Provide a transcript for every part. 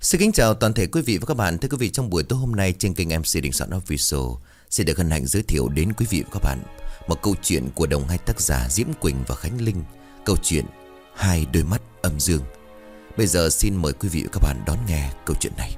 Xin kính chào toàn thể quý vị và các bạn. Thưa quý vị, trong buổi tối hôm nay trên kênh MC Đình Soạn Official xin được hân hạnh giới thiệu đến quý vị và các bạn một câu chuyện của đồng hai tác giả Diễm Quỳnh và Khánh Linh. Câu chuyện Hai đôi mắt âm dương. Bây giờ xin mời quý vị và các bạn đón nghe câu chuyện này.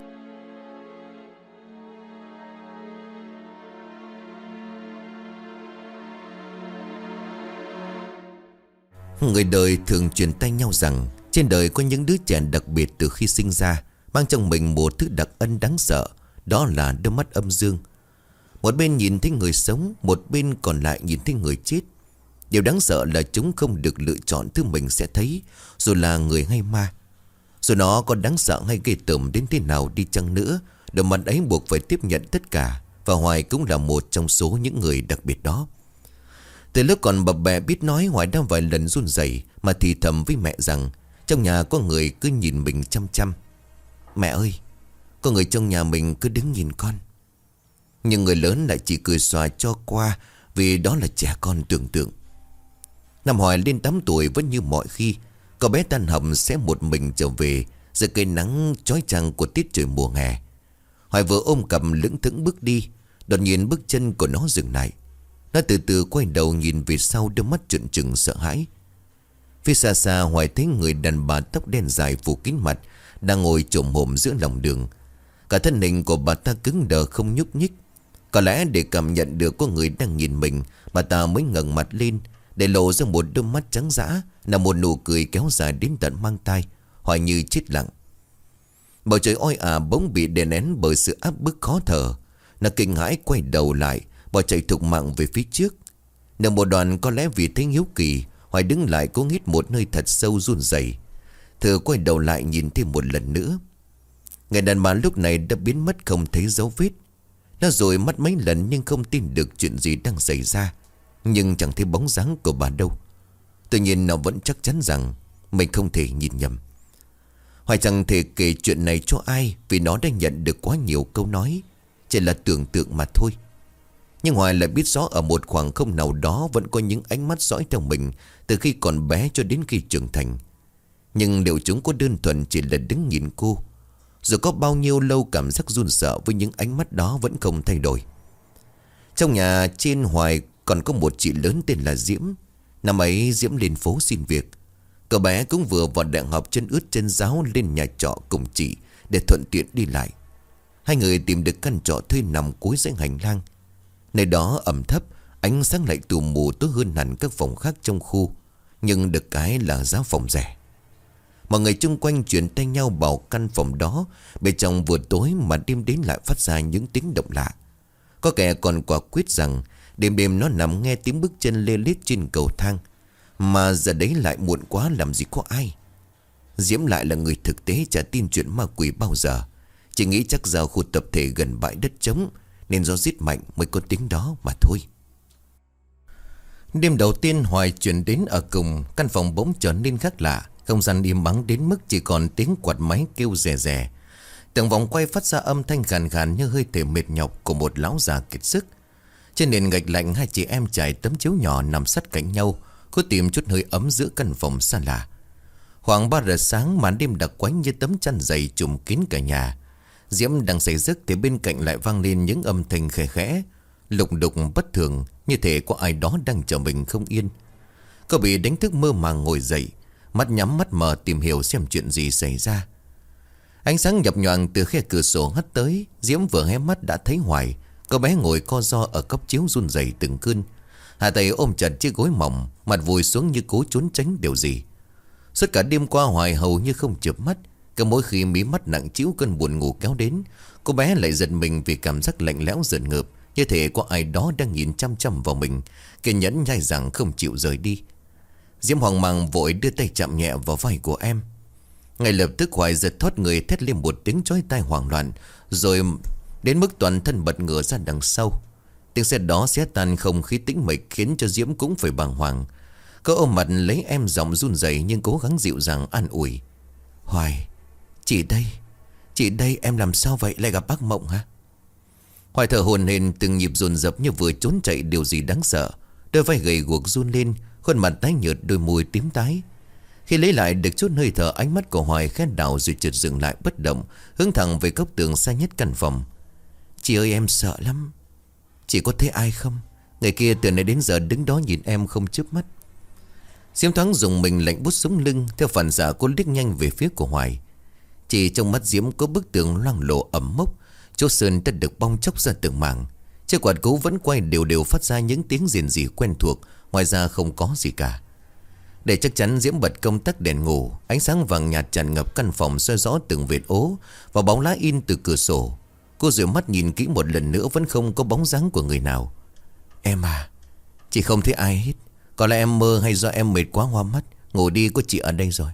Người đời thường truyền tay nhau rằng trên đời có những đứa trẻ đặc biệt từ khi sinh ra, mang trong mình một thứ đặc ân đáng sợ. Đó là đôi mắt âm dương. Một bên nhìn thấy người sống, một bên còn lại nhìn thấy người chết. Điều đáng sợ là chúng không được lựa chọn thứ mình sẽ thấy, dù là người hay ma. Dù nó có đáng sợ hay ghê tởm đến thế nào đi chăng nữa, đôi mắt ấy buộc phải tiếp nhận tất cả. Và Hoài cũng là một trong số những người đặc biệt đó. Từ lúc còn bập bẹ biết nói, Hoài đã vài lần run rẩy mà thì thầm với mẹ rằng trong nhà có người cứ nhìn mình chăm chăm. Mẹ ơi, có người trong nhà mình cứ đứng nhìn con. Nhưng người lớn lại chỉ cười xòa cho qua, vì đó là trẻ con tưởng tượng. Năm Hoài lên 8 tuổi vẫn như mọi khi. Cậu bé tan học sẽ một mình trở về dưới cây nắng chói chang của tiết trời mùa hè. Hoài vừa ôm cầm lững thững bước đi. Đột nhiên bước chân của nó dừng lại. Nó từ từ quay đầu nhìn về sau, đôi mắt trợn trừng sợ hãi. Phía xa xa Hoài thấy người đàn bà tóc đen dài phủ kín mặt đang ngồi chồm hổm giữa lòng đường. Cả thân hình của bà ta cứng đờ không nhúc nhích. Có lẽ để cảm nhận được có người đang nhìn mình, bà ta mới ngẩng mặt lên, để lộ ra một đôi mắt trắng dã, là một nụ cười kéo dài đến tận mang tai. Hoài như chết lặng. Bầu trời oi ả bỗng bị đè nén bởi sự áp bức khó thở. Nó kinh hãi quay đầu lại, bỏ chạy thục mạng về phía trước. Nửa một đoạn, có lẽ vì thấy hiếu kỳ, Hoài đứng lại cố hít một hơi thật sâu run rẩy. Thử quay đầu lại nhìn thêm một lần nữa. Người đàn bà lúc này đã biến mất không thấy dấu vết. Nó dụi mắt mấy lần nhưng không tin được chuyện gì đang xảy ra. Nhưng chẳng thấy bóng dáng của bà đâu. Tự nhiên nó vẫn chắc chắn rằng mình không thể nhìn nhầm. Hoài chẳng thể kể chuyện này cho ai, vì nó đã nhận được quá nhiều câu nói chỉ là tưởng tượng mà thôi. Nhưng Hoài lại biết rõ ở một khoảng không nào đó vẫn có những ánh mắt dõi theo mình từ khi còn bé cho đến khi trưởng thành. Nhưng liệu chúng có đơn thuần chỉ là đứng nhìn cô? Dù có bao nhiêu lâu, cảm giác run sợ với những ánh mắt đó vẫn không thay đổi. Trong nhà trên Hoài còn có một chị lớn tên là Diễm. Năm ấy Diễm lên phố xin việc. Cậu bé cũng vừa vào đại học, chân ướt chân ráo lên nhà trọ cùng chị để thuận tiện đi lại. Hai người tìm được căn trọ thuê nằm cuối dãy hành lang. Nơi đó ẩm thấp, ánh sáng lại tù mù tối hơn hẳn các phòng khác trong khu. Nhưng được cái là giá phòng rẻ. Mọi người chung quanh chuyển tay nhau bảo căn phòng đó bên trong vừa tối mà đêm đến lại phát ra những tiếng động lạ. Có kẻ còn quả quyết rằng đêm đêm nó nằm nghe tiếng bước chân lê lết trên cầu thang. Mà giờ đấy lại muộn quá, làm gì có ai. Diễm lại là người thực tế, chả tin chuyện ma quỷ bao giờ. Chỉ nghĩ chắc giờ khu tập thể gần bãi đất trống nên gió rít mạnh mới có tiếng đó mà thôi. Đêm đầu tiên Hoài chuyển đến ở cùng, căn phòng bỗng trở nên khác lạ. Không gian im ắng đến mức chỉ còn tiếng quạt máy kêu rè rè. Từng vòng quay phát ra âm thanh khàn khàn như hơi thở mệt nhọc của một lão già kiệt sức. Trên nền gạch lạnh, hai chị em trải tấm chiếu nhỏ nằm sát cạnh nhau, cố tìm chút hơi ấm giữa căn phòng xa lạ. Khoảng 3 giờ sáng, màn đêm đặc quánh như tấm chăn dày trùm kín cả nhà. Diễm đang say giấc thì bên cạnh lại vang lên những âm thanh khẽ khẽ, lục đục bất thường, như thể có ai đó đang chờ mình không yên. Cô bị đánh thức mơ màng ngồi dậy, mắt nhắm mắt mở tìm hiểu xem chuyện gì xảy ra. Ánh sáng nhập nhoàng từ khe cửa sổ hắt tới. Diễm vừa hé mắt đã thấy Hoài. Cô bé ngồi co ro ở góc chiếu run rẩy từng cơn, hai tay ôm chặt chiếc gối mỏng, mặt vùi xuống như cố trốn tránh điều gì. Suốt cả đêm qua Hoài hầu như không chợp mắt. Cứ mỗi khi mí mắt nặng trĩu cơn buồn ngủ kéo đến, cô bé lại giật mình vì cảm giác lạnh lẽo rợn ngợp, như thể có ai đó đang nhìn chăm chăm vào mình, kiên nhẫn nhai răng không chịu rời đi. Diễm hoang mang vội đưa tay chạm nhẹ vào vai của em. Ngay lập tức Hoài giật thoát người, thét lên một tiếng chói tai hoảng loạn, rồi đến mức toàn thân bật ngửa ra đằng sau. Tiếng xe đó xé tan không khí tĩnh mịch khiến cho Diễm cũng phải bàng hoàng. Cô ôm mặt lấy em, giọng run rẩy nhưng cố gắng dịu dàng an ủi. Hoài, chị đây, em làm sao vậy, lại gặp bác Mộng hả? Hoài thở hổn hển, từng nhịp dồn dập như vừa trốn chạy điều gì đáng sợ. Đôi vai gầy guộc run lên, khuôn mặt tái nhợt, đôi môi tím tái. Khi lấy lại được chút hơi thở, ánh mắt của Hoài khẽ đảo rồi chợt dừng lại bất động, hướng thẳng về góc tường xa nhất căn phòng. Chị ơi, em sợ lắm. Chị có thấy ai không? Người kia từ nãy đến giờ đứng đó nhìn em không chớp mắt. Diễm thoáng dùng mình lạnh bút sống lưng. Theo phản xạ cô liếc nhanh về phía của Hoài. Chỉ trong mắt Diễm có bức tường loang lổ ẩm mốc. Chỗ sơn đã được bong chóc ra từng mảng. Chiếc quạt cũ vẫn quay đều đều phát ra những tiếng rền rỉ quen thuộc. Ngoài ra không có gì cả. Để chắc chắn, Diễm bật công tắc đèn ngủ. Ánh sáng vàng nhạt tràn ngập căn phòng, soi rõ từng vệt ố và bóng lá in từ cửa sổ. Cô dụi mắt nhìn kỹ một lần nữa, vẫn không có bóng dáng của người nào. Em à, chị không thấy ai hết. Có lẽ em mơ hay do em mệt quá hoa mắt. Ngủ đi, có chị ở đây rồi.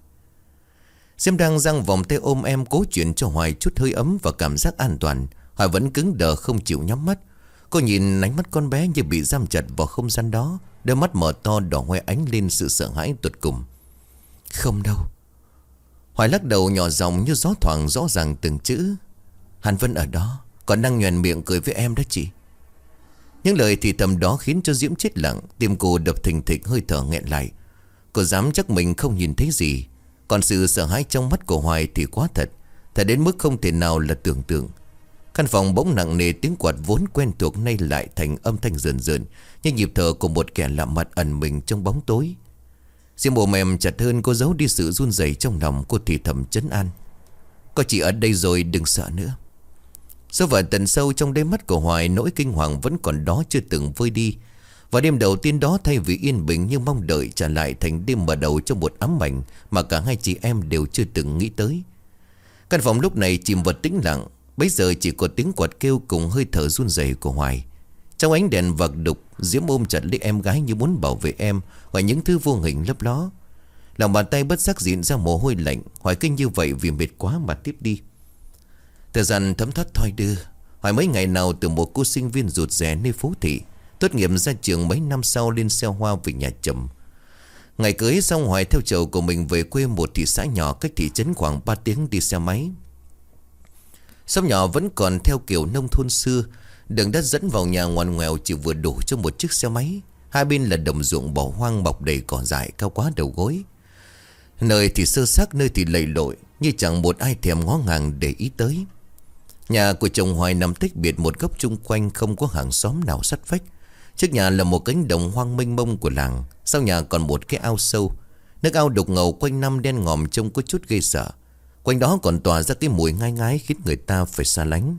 Diễm đang giang vòng tay ôm em, cố chuyển cho Hoài chút hơi ấm và cảm giác an toàn. Hoài vẫn cứng đờ không chịu nhắm mắt. Cô nhìn ánh mắt con bé như bị giam chặt vào không gian đó. Đôi mắt mở to đỏ hoe ánh lên sự sợ hãi tột cùng. Không đâu. Hoài lắc đầu nhỏ giọng như gió thoảng, rõ ràng từng chữ. Hắn vẫn ở đó, còn đang nhoẻn miệng cười với em đó chị. Những lời thì thầm đó khiến cho Diễm chết lặng. Tim cô đập thình thịch, hơi thở nghẹn lại. Cô dám chắc mình không nhìn thấy gì. Còn sự sợ hãi trong mắt của Hoài thì quá thật. Thật đến mức không thể nào là tưởng tượng. Căn phòng bỗng nặng nề, tiếng quạt vốn quen thuộc nay lại thành âm thanh rờn rợn, như nhịp thở của một kẻ lạ mặt ẩn mình trong bóng tối. Diễm ôm em chặt hơn, cô giấu đi sự run rẩy trong lòng. Cô thì thầm trấn an. Có chị ở đây rồi, đừng sợ nữa. Sâu vào tận sâu trong đáy mắt của Hoài, nỗi kinh hoàng vẫn còn đó, chưa từng vơi đi. Và đêm đầu tiên đó, thay vì yên bình như mong đợi, trả lại thành đêm mở đầu trong một ám ảnh mà cả hai chị em đều chưa từng nghĩ tới. Căn phòng lúc này chìm vào tĩnh lặng. Bấy giờ chỉ có tiếng quạt kêu cùng hơi thở run rẩy của Hoài. Trong ánh đèn vạc đục, Diễm ôm chặt lấy em gái như muốn bảo vệ em khỏi những thứ vô hình lấp ló. Lòng bàn tay bất giác diễn ra mồ hôi lạnh. Hoài kinh như vậy vì mệt quá mà tiếp đi. Thời gian thấm thoát thoi đưa. Hoài mấy ngày nào từ một cô sinh viên rụt rè nơi phố thị, tốt nghiệp ra trường mấy năm sau lên xe hoa về nhà chồng. Ngày cưới xong, Hoài theo chồng của mình về quê một thị xã nhỏ cách thị trấn khoảng 3 tiếng đi xe máy. Xóm nhỏ vẫn còn theo kiểu nông thôn xưa. Đường đất dẫn vào nhà ngoằn ngoèo chỉ vừa đủ cho một chiếc xe máy. Hai bên là đồng ruộng bỏ hoang mọc đầy cỏ dại cao quá đầu gối. Nơi thì sơ xác, nơi thì lầy lội, như chẳng một ai thèm ngó ngàng để ý tới. Nhà của chồng Hoài nằm tách biệt một góc, chung quanh không có hàng xóm nào sát vách. Trước nhà là một cánh đồng hoang mênh mông của làng. Sau nhà còn một cái ao sâu. Nước ao đục ngầu quanh năm đen ngòm, trông có chút gây sợ. Quanh đó còn tỏa ra cái mùi ngai ngái khiến người ta phải xa lánh.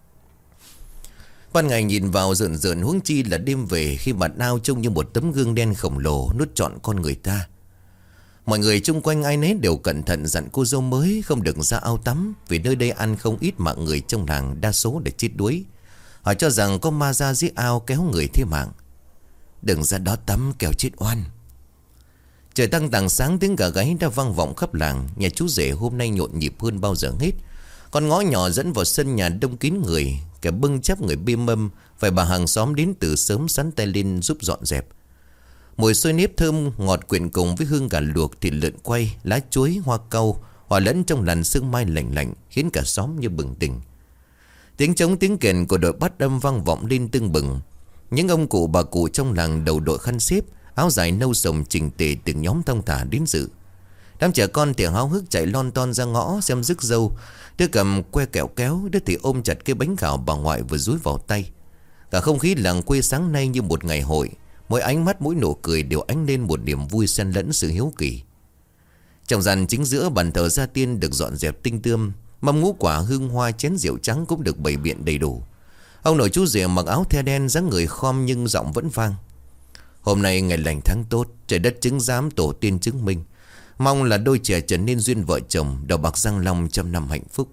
Ban ngày nhìn vào rợn rợn, huống chi là đêm về, khi mặt ao trông như một tấm gương đen khổng lồ nuốt trọn con người ta. Mọi người chung quanh ai nấy đều cẩn thận dặn cô dâu mới không được ra ao tắm, vì nơi đây ăn không ít mạng người trong làng, đa số để chết đuối. Họ cho rằng có ma ra dưới ao kéo người thế mạng. Đừng ra đó tắm kẻo chết oan. Trời tăng tàng sáng, tiếng gà gáy đã vang vọng khắp làng. Nhà chú rể hôm nay nhộn nhịp hơn bao giờ hết. Con ngõ nhỏ dẫn vào sân nhà đông kín người. Kẻ bưng chắp, người bê mâm, vài bà hàng xóm đến từ sớm sắn tay lên giúp dọn dẹp. Mùi xôi nếp thơm ngọt quyện cùng với hương gà luộc, thịt lợn quay, lá chuối, hoa cau hòa lẫn trong làn sương mai lạnh lạnh, khiến cả xóm như bừng tỉnh. Tiếng trống tiếng kèn của đội bát âm vang vọng lên tưng bừng. Những ông cụ bà cụ trong làng đầu đội khăn xếp, áo dài nâu sồng chỉnh tề, từng nhóm thong thả đến dự. Đám trẻ con thì háo hức chạy lon ton ra ngõ xem rước dâu. Đứa cầm que kẹo kéo, đứa thì ôm chặt cái bánh gạo bà ngoại vừa dúi vào tay. Cả không khí làng quê sáng nay như một ngày hội. Mỗi ánh mắt, mỗi nụ cười đều ánh lên một niềm vui xen lẫn sự hiếu kỳ. Trong gian chính giữa, bàn thờ gia tiên được dọn dẹp tinh tươm. Mâm ngũ quả, hương hoa, chén rượu trắng cũng được bày biện đầy đủ. Ông nội chú rể mặc áo the đen, dáng người khom nhưng giọng vẫn vang. Hôm nay ngày lành tháng tốt, trời đất chứng giám, tổ tiên chứng minh. Mong là đôi trẻ trở nên duyên vợ chồng, đầu bạc răng long, trăm năm hạnh phúc.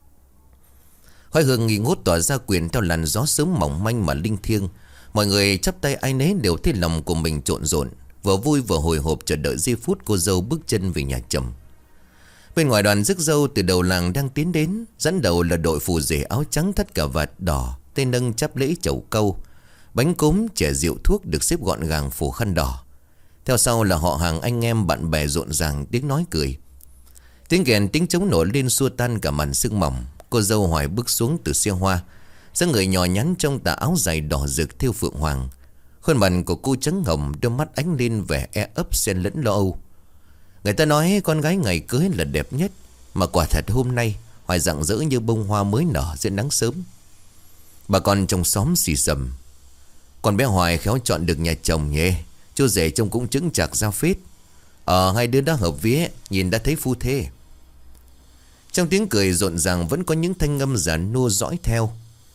Khói hương nghi ngút tỏa ra quyền theo làn gió sớm mỏng manh mà linh thiêng. Mọi người chắp tay ai nấy đều thấy lòng của mình trộn rộn, vừa vui vừa hồi hộp chờ đợi giây phút cô dâu bước chân về nhà chồng. Bên ngoài đoàn rước dâu từ đầu làng đang tiến đến. Dẫn đầu là đội phù rể áo trắng thắt cà vạt đỏ, tay nâng chắp lễ chầu câu, bánh cốm, chè rượu thuốc được xếp gọn gàng phủ khăn đỏ. Theo sau là họ hàng anh em bạn bè rộn ràng, tiếng nói cười. Tiếng kèn tiếng trống nổi lên xua tan cả màn sương mỏng. Cô dâu Hoài bước xuống từ xe hoa, dáng người nhỏ nhắn trong tà áo dài đỏ rực thêu phượng hoàng. Khuôn mặt của cô trắng hồng, đôi mắt ánh lên vẻ e ấp xen lẫn lo âu. Người ta nói con gái ngày cưới là đẹp nhất. Mà quả thật hôm nay Hoài rạng rỡ như bông hoa mới nở dưới nắng sớm. Bà con trong xóm xì xầm: con bé Hoài khéo chọn được nhà chồng nhỉ. Chú rể trông cũng chững chạc ra phết. Hai đứa đã hợp vía, nhìn đã thấy phu thê. Trong tiếng cười rộn ràng vẫn có những thanh âm già nua dõi theo.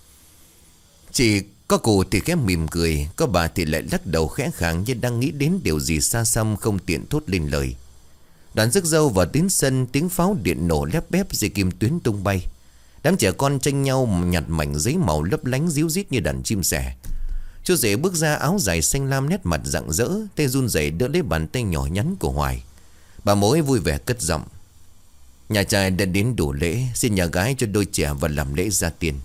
Chỉ có cụ thì khẽ mỉm cười, có bà thì lại lắc đầu khẽ khàng như đang nghĩ đến điều gì xa xăm không tiện thốt lên lời. Đoàn rước dâu vào đến sân, tiếng pháo điện nổ lép bép, dây kim tuyến tung bay. Đám trẻ con tranh nhau nhặt mảnh giấy màu lấp lánh ríu rít như đàn chim sẻ. Chú rể bước ra áo dài xanh lam, nét mặt rạng rỡ, tay run rẩy đỡ lấy bàn tay nhỏ nhắn của Hoài. Bà mối vui vẻ cất giọng: nhà trai đã đến đủ lễ, xin nhà gái cho đôi trẻ và làm lễ ra tiền.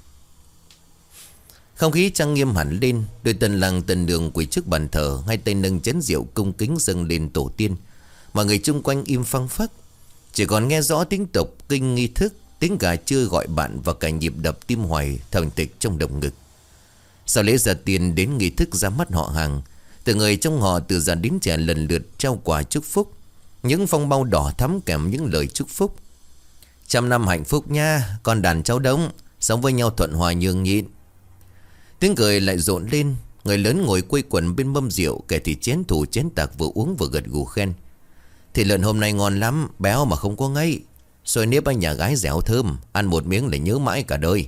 Không khí trang nghiêm hẳn lên. Đôi tân lang tân đường quỳ trước bàn thờ, hai tay nâng chén rượu cung kính dâng lên tổ tiên. Mọi người chung quanh im phăng phắc, chỉ còn nghe rõ tiếng tộc kinh nghi thức, tiếng gà trưa gọi bạn và cả nhịp đập tim Hoài thầm tịch trong lồng ngực. Sau lễ ra tiền đến nghi thức ra mắt họ hàng. Từ người trong họ từ già đến trẻ lần lượt trao quà chúc phúc. Những phong bao đỏ thắm kèm những lời chúc phúc: trăm năm hạnh phúc nha, con đàn cháu đống, sống với nhau thuận hòa nhường nhịn. Tiếng cười lại rộn lên. Người lớn ngồi quây quần bên mâm rượu, kẻ thì chén thủ chén tạc vừa uống vừa gật gù khen: thịt lợn hôm nay ngon lắm, béo mà không có ngấy. Xôi nếp anh nhà gái dẻo thơm, ăn một miếng lại nhớ mãi cả đời.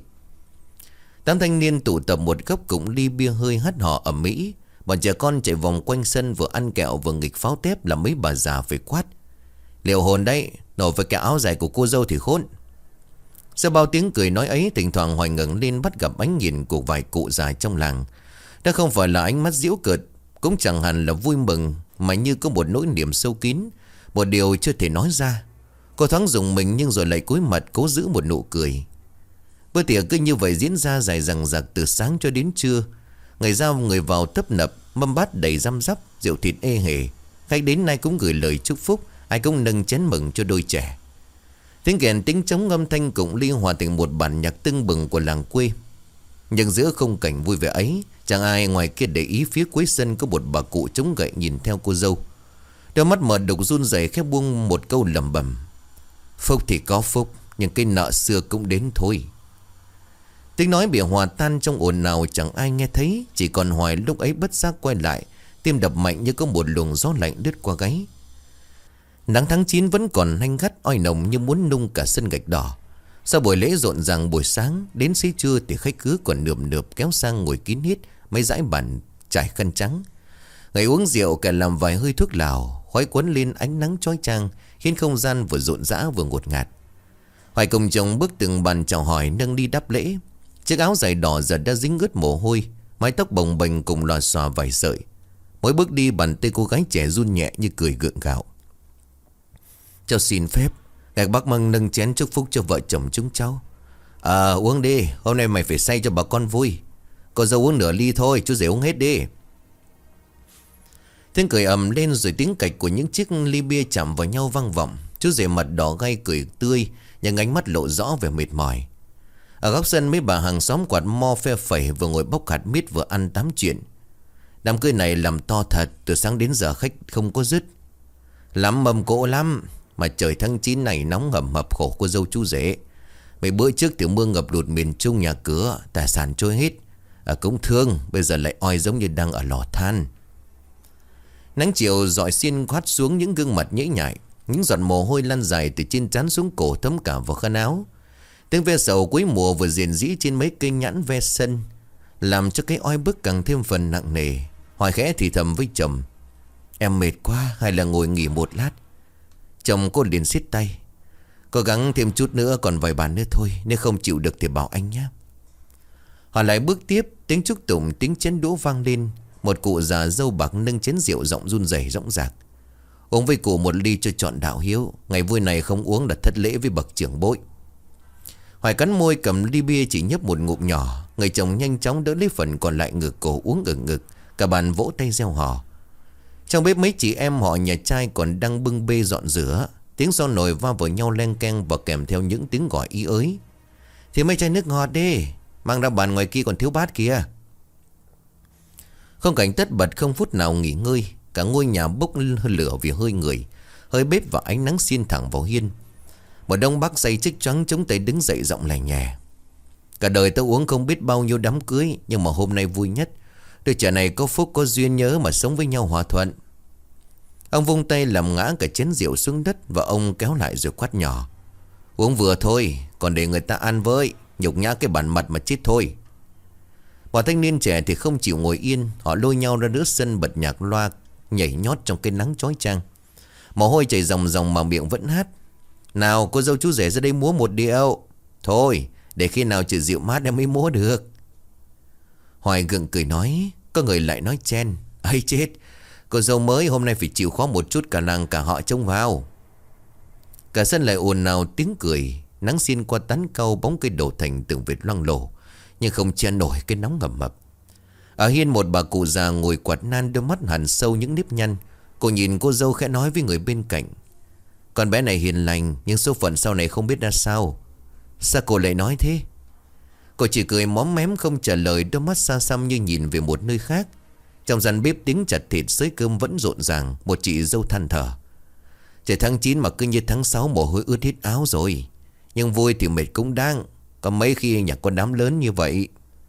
Đám thanh niên tụ tập một góc cùng ly bia hơi hắt hò ầm ĩ. Bọn trẻ con chạy vòng quanh sân, vừa ăn kẹo vừa nghịch pháo tép, làm mấy bà già phải quát: liều hồn đấy, nổ với cái áo dài của cô dâu thì khốn. Sau bao tiếng cười nói ấy, thỉnh thoảng Hoài ngẩng lên bắt gặp ánh nhìn của vài cụ già trong làng. Đó không phải là ánh mắt giễu cợt, cũng chẳng hẳn là vui mừng, mà như có một nỗi niềm sâu kín, một điều chưa thể nói ra. Cô thoáng rùng mình nhưng rồi lại cúi mặt cố giữ một nụ cười. Bữa tiệc cứ như vậy diễn ra dài dằng dặc từ sáng cho đến trưa. Người ra người vào tấp nập, mâm bát đầy răm rắp, rượu thịt ê hề. Khách đến nay cũng gửi lời chúc phúc, ai cũng nâng chén mừng cho đôi trẻ. Tiếng kèn tiếng trống âm thanh cũng liên hòa thành một bản nhạc tưng bừng của làng quê. Nhưng giữa khung cảnh vui vẻ ấy, chẳng ai ngoài kia để ý phía cuối sân có một bà cụ chống gậy nhìn theo cô dâu. Đôi mắt mở đục run rẩy khẽ buông một câu lẩm bẩm: phúc thì có phúc, nhưng cái nợ xưa cũng đến thôi. Tiếng nói bị hòa tan trong ồn ào, chẳng ai nghe thấy. Chỉ còn Hoài lúc ấy bất giác quay lại, tim đập mạnh như có một luồng gió lạnh lướt qua gáy. Nắng tháng 9 vẫn còn hanh gắt oi nồng như muốn nung cả sân gạch đỏ. Sau buổi lễ rộn ràng buổi sáng, đến xế trưa thì khách khứa còn nườm nượp kéo sang ngồi kín hết mấy dãy bàn trải khăn trắng. Người uống rượu, kẻ làm vài hơi thuốc lào, khói cuốn lên ánh nắng chói chang, khiến không gian vừa rộn rã vừa ngột ngạt. Hoài cùng chồng bước từng bàn chào hỏi, nâng đi đáp lễ. Chiếc áo dài đỏ giờ đã dính ướt mồ hôi, mái tóc bồng bềnh cùng lòa xòa vài sợi. Mỗi bước đi bàn tay cô gái trẻ run nhẹ như cười gượng gạo. Cháu xin phép, ngài bác Măng nâng chén chúc phúc cho vợ chồng chúng cháu. Uống đi, hôm nay mày phải say cho bà con vui. Cô dâu uống nửa ly thôi, chú rể uống hết đi. Tiếng cười ầm lên rồi tiếng cạch của những chiếc ly bia chạm vào nhau vang vọng. Chú rể mặt đỏ gay cười tươi, nhưng ánh mắt lộ rõ vẻ mệt mỏi. Ở góc sân mấy bà hàng xóm quạt mo phe phẩy, vừa ngồi bốc hạt mít vừa ăn tám chuyện. Đám cưới này làm to thật, từ sáng đến giờ khách không có dứt. Lắm mâm cỗ lắm, mà trời tháng 9 này nóng hầm hập khổ cô dâu chú rể. Mấy bữa trước tiểu mưa ngập lụt miền Trung, nhà cửa tài sản trôi hết. Cũng thương, bây giờ lại oi giống như đang ở lò than. Nắng chiều rọi xiên quát xuống những gương mặt nhễ nhại. Những giọt mồ hôi lăn dài từ trên trán xuống cổ thấm cả vào khăn áo. Tiếng ve sầu cuối mùa vừa rền rĩ trên mấy cây nhãn ve sân, làm cho cái oi bức càng thêm phần nặng nề. Hoài khẽ thì thầm với chồng: em mệt quá, hay là ngồi nghỉ một lát. Chồng cô liền siết tay: cố gắng thêm chút nữa, còn vài bàn nữa thôi, nếu không chịu được thì bảo anh nhé. Họ lại bước tiếp, tiếng chúc tụng, tiếng chén đũa vang lên. Một cụ già râu bạc nâng chén rượu giọng run rẩy rõng rạc: uống với cụ một ly cho trọn đạo hiếu, ngày vui này không uống là thất lễ với bậc trưởng bối. Hoài cắn môi cầm ly bia chỉ nhấp một ngụm nhỏ. Người chồng nhanh chóng đỡ lấy phần còn lại ngược cổ uống ừng ngực. Cả bàn vỗ tay reo hò. Trong bếp mấy chị em họ nhà trai còn đang bưng bê dọn rửa. Tiếng xo nồi va vào nhau len keng và kèm theo những tiếng gọi ý ới: thì mấy chai nước ngọt đi, mang ra bàn ngoài kia còn thiếu bát kìa. Không cảnh tất bật không phút nào nghỉ ngơi. Cả ngôi nhà bốc lửa vì hơi người. hơi bếp và ánh nắng xiên thẳng vào hiên. Một đông bác say chích choáng chống tay đứng dậy giọng lè nhè: Cả đời tao uống không biết bao nhiêu đám cưới, nhưng mà hôm nay vui nhất. Đôi trẻ này có phúc có duyên nhớ mà sống với nhau hòa thuận. Ông vung tay làm ngã cả chén rượu xuống đất, và ông kéo lại rồi quát nhỏ: Uống vừa thôi, còn để người ta ăn với. Nhục nhã cái bản mặt mà chết thôi. Bọn thanh niên trẻ thì không chịu ngồi yên. Họ lôi nhau ra giữa sân bật nhạc loa, nhảy nhót trong cái nắng chói chang. Mồ hôi chảy ròng ròng mà miệng vẫn hát: Nào cô dâu chú rể ra đây múa một điệu. Thôi để khi nào trời dịu mát em mới múa được. Hoài gượng cười nói. Có người lại nói chen: ấy chết, cô dâu mới hôm nay phải chịu khó một chút, cả làng cả họ trông vào. Cả sân lại ồn ào tiếng cười. Nắng xiên qua tán cau bóng cây đổ thành từng vệt loang lổ, nhưng không che nổi cái nóng ngầm mập. Ở hiên một bà cụ già ngồi quạt nan, đôi mắt hằn sâu những nếp nhăn. Cô nhìn cô dâu khẽ nói với người bên cạnh: Con bé này hiền lành, nhưng số phận sau này không biết ra sao. Sao cô lại nói thế? Cô chỉ cười móm mém không trả lời, đôi mắt xa xăm như nhìn về một nơi khác. Trong gian bếp tiếng chặt thịt xới cơm vẫn rộn ràng. Một chị dâu than thở: Trời tháng 9 mà cứ như tháng 6 mồ hôi ướt hết áo rồi. Nhưng vui thì mệt cũng đáng. Có mấy khi nhà con đám lớn như vậy.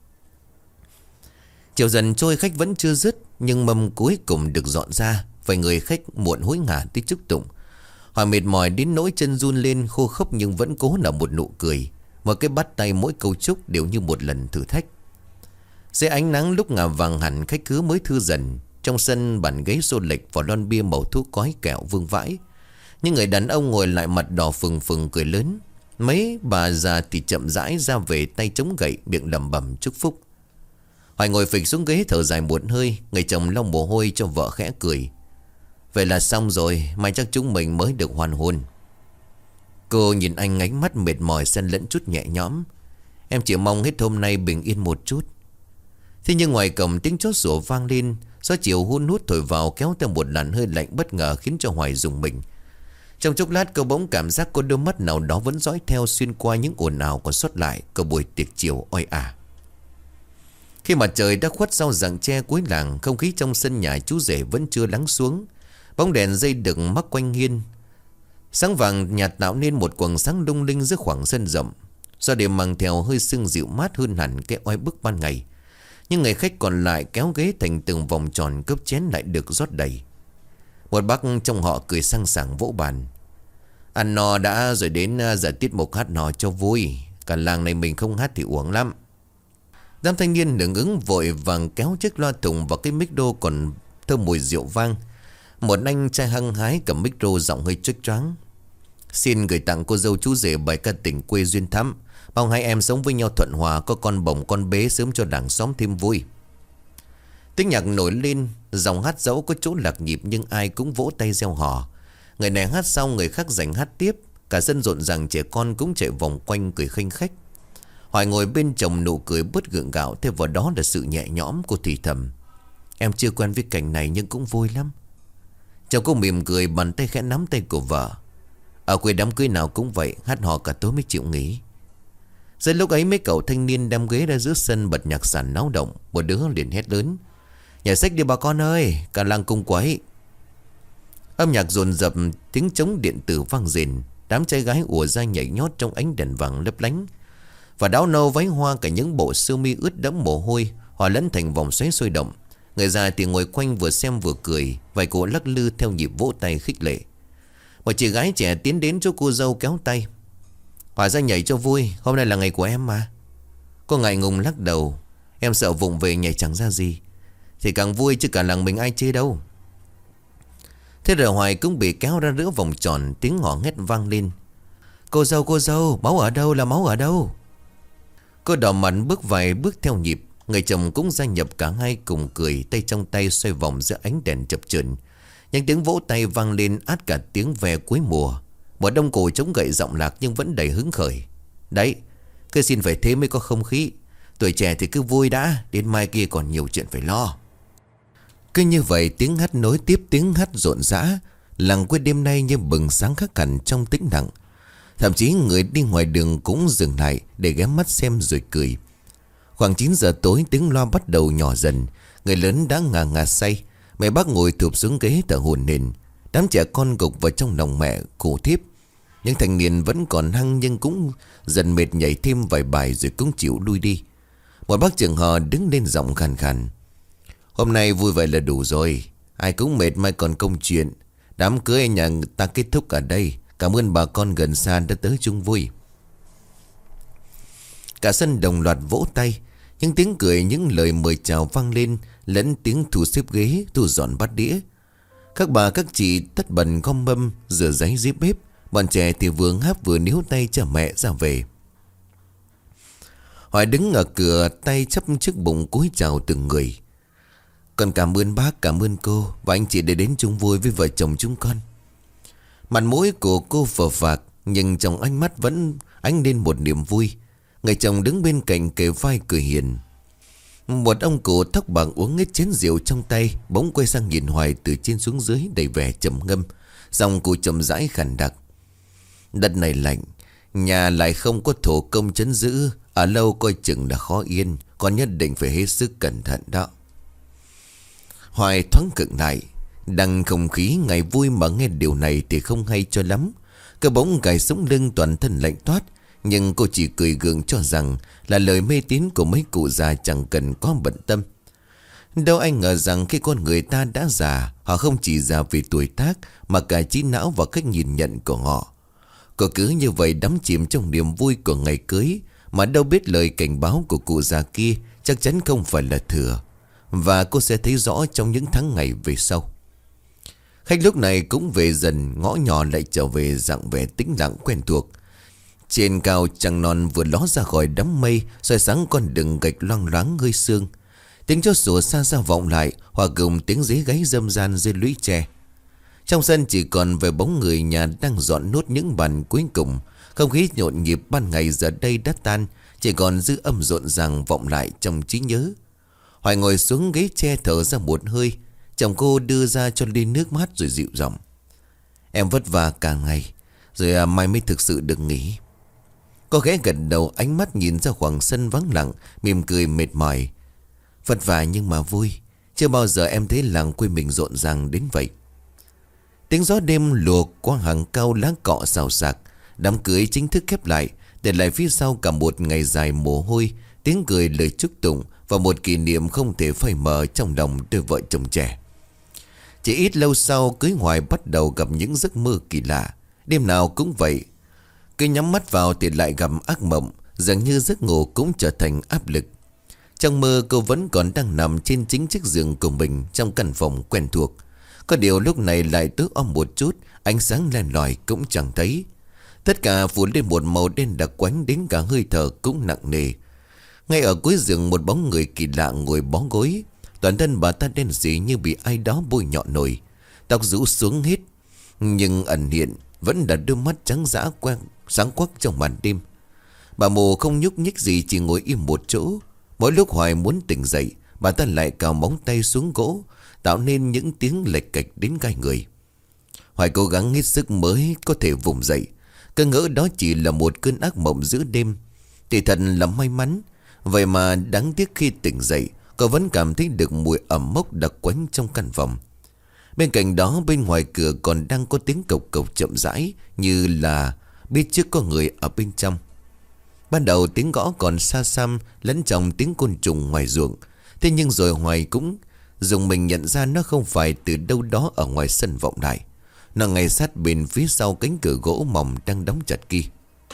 Chiều dần trôi khách vẫn chưa dứt, nhưng mâm cuối cùng được dọn ra. Vài người khách muộn hối hả tới chúc tụng. Họ mệt mỏi đến nỗi chân run lên khô khốc, nhưng vẫn cố nở một nụ cười. Một cái bắt tay mỗi câu chúc đều như một lần thử thách. Dưới ánh nắng lúc ngả vàng hẳn, khách khứa mới thư dần. Trong sân bàn ghế xô lệch và lon bia màu thuốc cói kẹo vương vãi. Những người đàn ông ngồi lại mặt đỏ phừng phừng cười lớn. Mấy bà già thì chậm rãi ra về, tay chống gậy, miệng lẩm bẩm chúc phúc. Hoài ngồi phịch xuống ghế thở dài một hơi. Người chồng lau mồ hôi cho vợ khẽ cười: Vậy là xong rồi, mai chắc chúng mình mới được hoàn hôn. Cô nhìn anh ánh mắt mệt mỏi xen lẫn chút nhẹ nhõm: Em chỉ mong hết hôm nay bình yên một chút. Thế nhưng ngoài cổng tiếng chó sủa vang lên. Gió chiều hun hút thổi vào kéo theo một làn hơi lạnh bất ngờ khiến cho Hoài rùng mình. Trong chốc lát cô bỗng cảm giác có đôi mắt nào đó vẫn dõi theo xuyên qua những ồn ào còn sót lại của buổi tiệc chiều oi ả. Khi mặt trời đã khuất sau rặng tre cuối làng, không khí trong sân nhà chú rể vẫn chưa lắng xuống. Bóng đèn dây đựng mắc quanh hiên, sáng vàng nhạt tạo nên một quầng sáng lung linh giữa khoảng sân rộng. Do đêm mang theo hơi sương dịu mát hơn hẳn cái oi bức ban ngày. Nhưng người khách còn lại kéo ghế thành từng vòng tròn, cốc chén lại được rót đầy. Một bác trong họ cười sang sảng vỗ bàn: Ăn no đã rồi đến giờ tiết mục hát hò cho vui. Cả làng này mình không hát thì uổng lắm. Đám thanh niên hưởng ứng vội vàng kéo chiếc loa thùng vào cái micro còn thơm mùi rượu vang. Một anh trai hăng hái cầm micro giọng hơi chếch choáng: Xin gửi tặng cô dâu chú rể bài ca tình quê duyên thắm. Mong hai em sống với nhau thuận hòa, có con bồng con bế sớm cho làng xóm thêm vui. Tiếng nhạc nổi lên, dòng hát dẫu có chỗ lạc nhịp nhưng ai cũng vỗ tay reo hò. Người này hát xong người khác giành hát tiếp. Cả sân rộn ràng, trẻ con cũng chạy vòng quanh cười khênh khách. Hoài ngồi bên chồng nụ cười bớt gượng gạo, thêm vào đó là sự nhẹ nhõm. Cô thì thầm: Em chưa quen với cảnh này nhưng cũng vui lắm. Chồng cô mỉm cười, bàn tay khẽ nắm tay của vợ: Ở quê đám cưới nào cũng vậy, hát hò cả tối mới chịu nghỉ. Giữa lúc ấy mấy cậu thanh niên đem ghế ra giữa sân bật nhạc sàn náo động. Một đứa liền hét lớn: Nhà sách đi bà con ơi, cả làng cùng quấy. Âm nhạc dồn dập, tiếng trống điện tử vang rền. Đám trai gái ùa ra nhảy nhót trong ánh đèn vàng lấp lánh. Và áo nâu váy hoa, cả những bộ sơ mi ướt đẫm mồ hôi hòa lẫn thành vòng xoáy sôi động. Người già thì ngồi quanh vừa xem vừa cười. Vài cô lắc lư theo nhịp vỗ tay khích lệ. Một chị gái trẻ tiến đến chỗ cô dâu kéo tay: Hòa ra nhảy cho vui, hôm nay là ngày của em mà. Cô ngại ngùng lắc đầu: Em sợ vụng về nhảy chẳng ra gì. Thì càng vui chứ cả làng mình ai chê đâu. Thế rồi Hoài cũng bị kéo ra giữa vòng tròn. Tiếng hò hét vang lên: Cô dâu, máu ở đâu, là máu ở đâu? Cô đỏ mặt bước vài bước theo nhịp. Người chồng cũng gia nhập, cả hai cùng cười, tay trong tay xoay vòng giữa ánh đèn chập chờn. Những tiếng vỗ tay vang lên át cả tiếng ve cuối mùa. Một đông cổ chống gậy giọng lạc nhưng vẫn đầy hứng khởi: Đấy, cứ xin phải thế mới có không khí. Tuổi trẻ thì cứ vui đã, đến mai kia còn nhiều chuyện phải lo. Cứ như vậy tiếng hát nối tiếp tiếng hát rộn rã. Làng quê đêm nay như bừng sáng khác hẳn trong tĩnh lặng. Thậm chí người đi ngoài đường cũng dừng lại để ghé mắt xem rồi cười. Khoảng 9 giờ tối tiếng loa bắt đầu nhỏ dần. Người lớn đã ngà ngà say. Mấy bác ngồi thụp xuống ghế thở hổn hển. Đám trẻ con gục vào trong lòng mẹ ngủ thiếp. Những thanh niên vẫn còn hăng nhưng cũng dần mệt, nhảy thêm vài bài rồi cũng chịu lui đi. Một bác trưởng họ đứng lên giọng khàn khàn: "Hôm nay vui vậy là đủ rồi. Ai cũng mệt, mai còn công chuyện. Đám cưới nhà ta kết thúc ở đây. Cảm ơn bà con gần xa đã tới chung vui." Cả sân đồng loạt vỗ tay. Những tiếng cười, những lời mời chào vang lên, lẫn tiếng thu xếp ghế, thu dọn bát đĩa. Các bà các chị tất bần gom mâm, rửa ráy dưới bếp. Bọn trẻ thì vừa ngáp vừa níu tay chờ mẹ ra về. Hoài đứng ở cửa, tay chắp trước bụng cúi chào từng người: "Con cảm ơn bác, cảm ơn cô và anh chị đã đến chung vui với vợ chồng chúng con." Mặt mũi của cô phờ phạc, nhưng trong ánh mắt vẫn ánh lên một niềm vui. Người chồng đứng bên cạnh kề vai cười hiền. Một ông cụ tóc bạc uống hết chén rượu trong tay, bỗng quay sang nhìn Hoài từ trên xuống dưới đầy vẻ trầm ngâm. Giọng cụ chậm rãi khàn đặc: "Đất này lạnh, nhà lại không có thổ công trấn giữ, ở lâu coi chừng là khó yên. Con nhất định phải hết sức cẩn thận đó." Hoài thoáng khựng lại. Đang không khí ngày vui mà nghe điều này thì không hay cho lắm. Cơ bỗng gài sống lưng, toàn thân lạnh toát. Nhưng cô chỉ cười gượng cho rằng là lời mê tín của mấy cụ già, chẳng cần có bận tâm. Đâu ai ngờ rằng khi con người ta đã già, họ không chỉ già vì tuổi tác mà cả trí não và cách nhìn nhận của họ. Cô cứ như vậy đắm chìm trong niềm vui của ngày cưới, mà đâu biết lời cảnh báo của cụ già kia chắc chắn không phải là thừa. Và cô sẽ thấy rõ trong những tháng ngày về sau. Khách lúc này cũng về dần, ngõ nhỏ lại trở về dạng vẻ tĩnh lặng quen thuộc. Trên cao trăng non vừa ló ra khỏi đám mây, soi sáng con đường gạch loang loáng hơi sương. Tiếng chó sủa xa xa vọng lại, hòa cùng tiếng dế gáy râm ran dưới lũy tre. Trong sân chỉ còn vài bóng người nhà đang dọn nốt những bàn cuối cùng. Không khí nhộn nhịp ban ngày giờ đây đã tan, chỉ còn dư âm rộn ràng vọng lại trong trí nhớ. Hoài ngồi xuống ghế tre thở ra một hơi. Chồng cô đưa ra cho ly nước mát rồi dịu giọng: "Em vất vả cả ngày, rồi mai mới thực sự được nghỉ." Cô ghé gật đầu, ánh mắt nhìn ra khoảng sân vắng lặng, mỉm cười mệt mỏi: "Vất vả nhưng mà vui. Chưa bao giờ em thấy làng quê mình rộn ràng đến vậy." Tiếng gió đêm lùa qua hàng cao lá cọ xào xạc. Đám cưới chính thức khép lại, để lại phía sau cả một ngày dài mồ hôi, tiếng cười, lời chúc tụng và một kỷ niệm không thể phai mờ trong lòng đôi vợ chồng trẻ. Chỉ ít lâu sau, cưới Hoài bắt đầu gặp những giấc mơ kỳ lạ. Đêm nào cũng vậy, cứ nhắm mắt vào thì lại gặp ác mộng, dường như giấc ngủ cũng trở thành áp lực. Trong mơ cô vẫn còn đang nằm trên chính chiếc giường của mình trong căn phòng quen thuộc. Có điều lúc này lại tối om một chút, ánh sáng len lỏi cũng chẳng thấy. Tất cả phủ lên một màu đen đặc quánh, đến cả hơi thở cũng nặng nề. Ngay ở cuối giường, một bóng người kỳ lạ ngồi bó gối. Toàn thân bà ta đen sì như bị ai đó bôi nhọ nổi, tóc rũ xuống hết, nhưng ẩn hiện vẫn là đôi mắt trắng dã quang sáng quắc trong màn đêm. Bà mồ không nhúc nhích gì, chỉ ngồi im một chỗ. Mỗi lúc Hoài muốn tỉnh dậy, bà ta lại cào móng tay xuống gỗ, tạo nên những tiếng lệch cạch đến gai người. Hoài cố gắng hết sức mới có thể vùng dậy. Cứ ngỡ đó chỉ là một cơn ác mộng giữa đêm thì thật là may mắn. Vậy mà đáng tiếc khi tỉnh dậy, cô vẫn cảm thấy được mùi ẩm mốc đặc quánh trong căn phòng. Bên cạnh đó, bên ngoài cửa còn đang có tiếng cộc cộc chậm rãi, như là biết trước có người ở bên trong. Ban đầu tiếng gõ còn xa xăm lẫn trong tiếng côn trùng ngoài ruộng. Thế nhưng rồi Hoài cũng dùng mình nhận ra nó không phải từ đâu đó ở ngoài sân vọng lại. Nó ngay sát bên phía sau cánh cửa gỗ mỏng đang đóng chặt kia.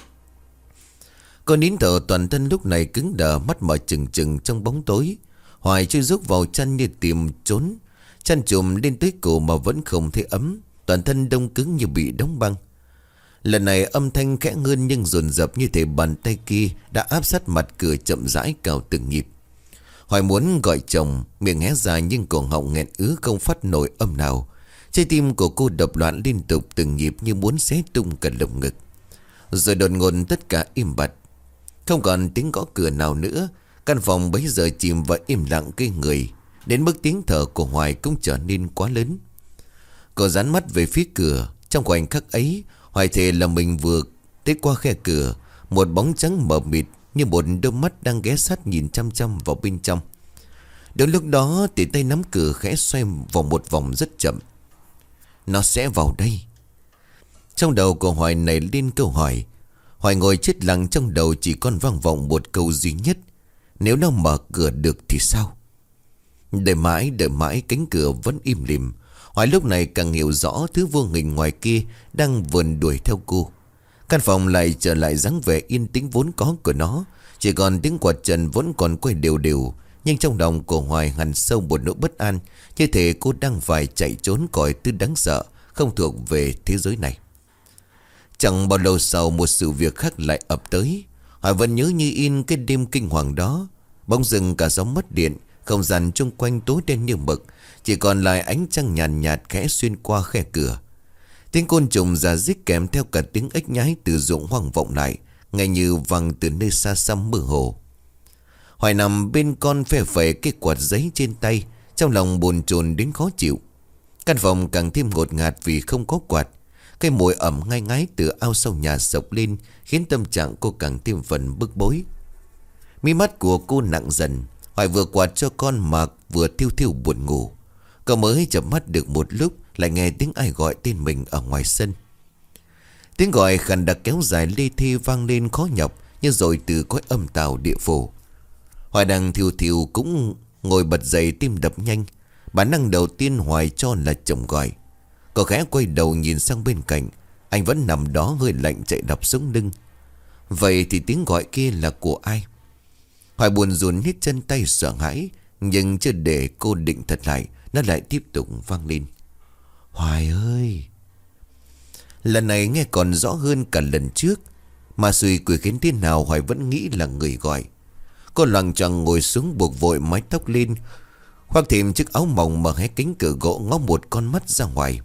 Cô nín thở, toàn thân lúc này cứng đờ, mắt mở trừng trừng trong bóng tối. Hoài chui rúc vào chăn như tìm trốn. Chăn trùm lên tới cổ mà vẫn không thấy ấm, toàn thân đông cứng như bị đóng băng. Lần này âm thanh khẽ hơn nhưng dồn dập, như thể bàn tay kia đã áp sát mặt cửa chậm rãi cào từng nhịp. Hoài muốn gọi chồng, miệng hé ra nhưng cổ họng nghẹn ứ không phát nổi âm nào. Trái tim của cô đập loạn liên tục từng nhịp như muốn xé tung cả lồng ngực. Rồi đột ngột tất cả im bặt, không còn tiếng gõ cửa nào nữa. Căn phòng bấy giờ chìm vào im lặng cây người, đến mức tiếng thở của Hoài cũng trở nên quá lớn. Cô dán mắt về phía cửa. Trong khoảnh khắc ấy, Hoài thề là mình vừa thấy qua khe cửa một bóng trắng mờ mịt, như một đôi mắt đang ghé sát nhìn chăm chăm vào bên trong. Đến lúc đó thì tay nắm cửa khẽ xoay vòng một vòng rất chậm. Nó sẽ vào đây. Trong đầu của Hoài nảy lên câu hỏi. Hoài ngồi chết lặng, trong đầu chỉ còn vang vọng một câu duy nhất: nếu nó mở cửa được thì sao? Đợi mãi cánh cửa vẫn im lìm. Hoài lúc này càng hiểu rõ thứ vô hình ngoài kia đang vườn đuổi theo cô. Căn phòng lại trở lại dáng vẻ yên tĩnh vốn có của nó. Chỉ còn tiếng quạt trần vẫn còn quay đều đều. Nhưng trong lòng của Hoài hằn sâu một nỗi bất an, như thể cô đang phải chạy trốn khỏi thứ đáng sợ không thuộc về thế giới này. Chẳng bao lâu sau, một sự việc khác lại ập tới. Hoài vẫn nhớ như in cái đêm kinh hoàng đó. Bỗng dưng cả gió mất điện, không gian chung quanh tối đen như mực, chỉ còn lại ánh trăng nhàn nhạt khẽ xuyên qua khe cửa. Tiếng côn trùng rà rít kèm theo cả tiếng ếch nhái từ ruộng hoang vọng lại, nghe như vang từ nơi xa xăm mơ hồ. Hoài nằm bên con phe phẩy cái quạt giấy trên tay, trong lòng bồn chồn đến khó chịu. Căn phòng càng thêm ngột ngạt vì không có quạt. Cái mùi ẩm ngai ngái từ ao sau nhà sộc lên, khiến tâm trạng cô càng thêm phần bức bối. Mí mắt của cô nặng dần. Hoài vừa quạt cho con mà vừa thiêu thiêu buồn ngủ. Cậu mới chợp mắt được một lúc, lại nghe tiếng ai gọi tên mình ở ngoài sân. Tiếng gọi khàn đặc kéo dài lê thê vang lên khó nhọc, như rồi từ cõi âm tào địa phủ. Hoài đang thiêu thiêu cũng ngồi bật dậy, tim đập nhanh. Bản năng đầu tiên Hoài cho là chồng gọi. Cậu khẽ quay đầu nhìn sang bên cạnh. Anh vẫn nằm đó, hơi lạnh chạy đập sống lưng. Vậy thì tiếng gọi kia là của ai? Hoài buồn rùn hít chân tay sợ hãi. Nhưng chưa để cô định thật lại, nó lại tiếp tục vang lên. Hoài ơi! Lần này nghe còn rõ hơn cả lần trước. Mà suy quỷ khiến thế nào Hoài vẫn nghĩ là người gọi. Cô loằng choạng ngồi xuống, buộc vội mái tóc lên, khoác thêm chiếc áo mỏng, mở hé cánh cửa gỗ, ngó một con mắt ra ngoài.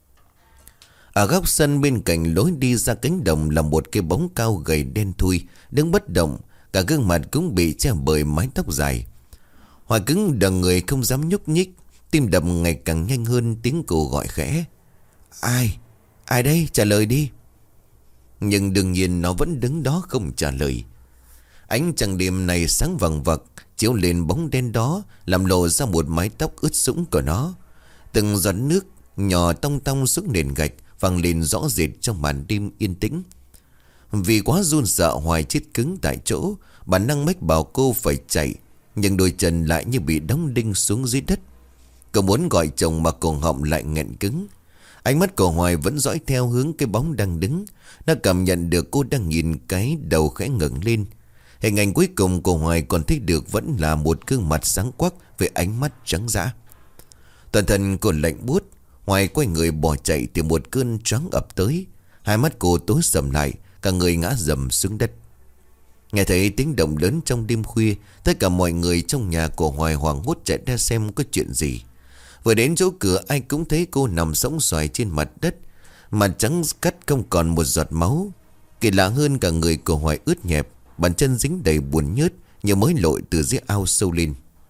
Ở góc sân bên cạnh lối đi ra cánh đồng là một cái bóng cao gầy đen thui, đứng bất động, cả gương mặt cũng bị che bởi mái tóc dài. Hoài cứng đờ người không dám nhúc nhích, tim đập ngày càng nhanh hơn. Tiếng cô gọi khẽ: Ai? Ai đây? Trả lời đi. Nhưng đương nhiên nó vẫn đứng đó không trả lời. Ánh trăng đêm này sáng vằng vặc chiếu lên bóng đen đó, làm lộ ra một mái tóc ướt sũng của nó. Từng giọt nước nhỏ tong tong xuống nền gạch, vang lên rõ rệt trong màn đêm yên tĩnh. Vì quá run sợ, Hoài chết cứng tại chỗ. Bản năng mách bảo cô phải chạy, nhưng đôi chân lại như bị đóng đinh xuống dưới đất. Cậu muốn gọi chồng mà cổ họng lại nghẹn cứng. Ánh mắt của Hoài vẫn dõi theo hướng cái bóng đang đứng. Nó cảm nhận được cô đang nhìn, cái đầu khẽ ngẩng lên. Hình ảnh cuối cùng của Hoài còn thấy được vẫn là một gương mặt sáng quắc với ánh mắt trắng dã. Toàn thân cô lạnh buốt. Hoài quay người bỏ chạy thì một cơn choáng ập tới. Hai mắt cô tối sầm lại, cả người ngã dầm xuống đất. Nghe thấy tiếng động lớn trong đêm khuya, tất cả mọi người trong nhà của Hoài hoảng hốt chạy ra xem có chuyện gì. Vừa đến chỗ cửa, ai cũng thấy cô nằm sõng soài trên mặt đất, mặt trắng cắt không còn một giọt máu. Kỳ lạ hơn, cả người của Hoài ướt nhẹp, bàn chân dính đầy bùn nhớt như mới lội từ dưới ao sâu lên.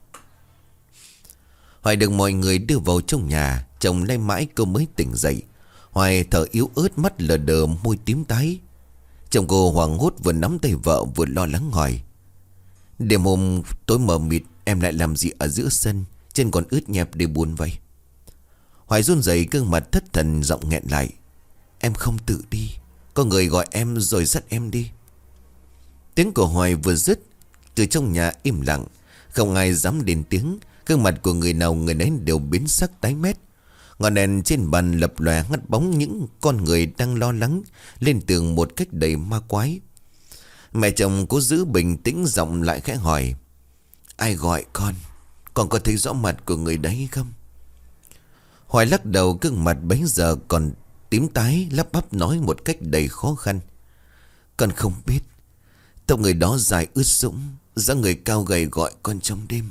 Hoài được mọi người đưa vào trong nhà. Chồng lay mãi cô mới tỉnh dậy. Hoài thở yếu ớt, mắt lờ đờ, môi tím tái. Chồng cô hoảng hốt vừa nắm tay vợ vừa lo lắng hỏi: Đêm hôm tối mờ mịt em lại làm gì ở giữa sân, chân còn ướt nhẹp để buồn vậy? Hoài run rẩy, gương mặt thất thần, giọng nghẹn lại: Em không tự đi, có người gọi em rồi dắt em đi. Tiếng của Hoài vừa dứt, từ trong nhà im lặng, không ai dám lên tiếng. Gương mặt của người nào người nấy đều biến sắc tái mét. Ngọn đèn trên bàn lập lòe ngắt bóng những con người đang lo lắng lên tường một cách đầy ma quái. Mẹ chồng cố giữ bình tĩnh, giọng lại khẽ hỏi: Ai gọi con? Con có thấy rõ mặt của người đấy không? Hoài lắc đầu, gương mặt bấy giờ còn tím tái, lắp bắp nói một cách đầy khó khăn: Con không biết. Tóc người đó dài ướt sũng, dáng người cao gầy gọi con trong đêm.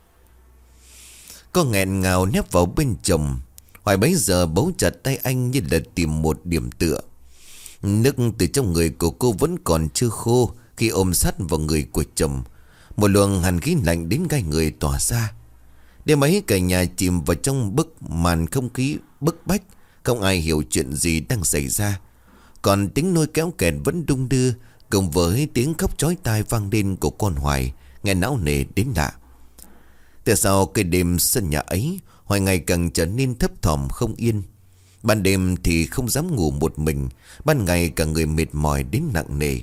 Con nghẹn ngào nép vào bên chồng. Hoài bấy giờ bấu chặt tay anh như là tìm một điểm tựa. Nước từ trong người của cô vẫn còn chưa khô khi ôm sát vào người của chồng. Một luồng hàn khí lạnh đến gai người tỏa ra. Đêm ấy cả nhà chìm vào trong bức màn không khí bức bách. Không ai hiểu chuyện gì đang xảy ra. Còn tiếng nôi kéo kẹt vẫn đung đưa, cùng với tiếng khóc chói tai vang lên của con Hoài, nghe não nề đến lạ. Từ sau cái đêm sân nhà ấy, Hoài ngày càng trở nên thấp thỏm không yên. Ban đêm thì không dám ngủ một mình, ban ngày cả người mệt mỏi đến nặng nề.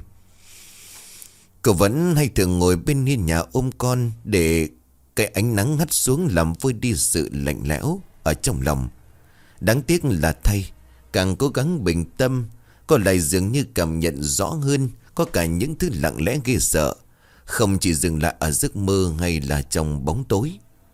Cậu vẫn hay thường ngồi bên hiên nhà ôm con, để cái ánh nắng hắt xuống làm vơi đi sự lạnh lẽo ở trong lòng. Đáng tiếc là thay, càng cố gắng bình tâm, cô lại dường như cảm nhận rõ hơn có cả những thứ lặng lẽ ghê sợ, không chỉ dừng lại ở giấc mơ hay là trong bóng tối.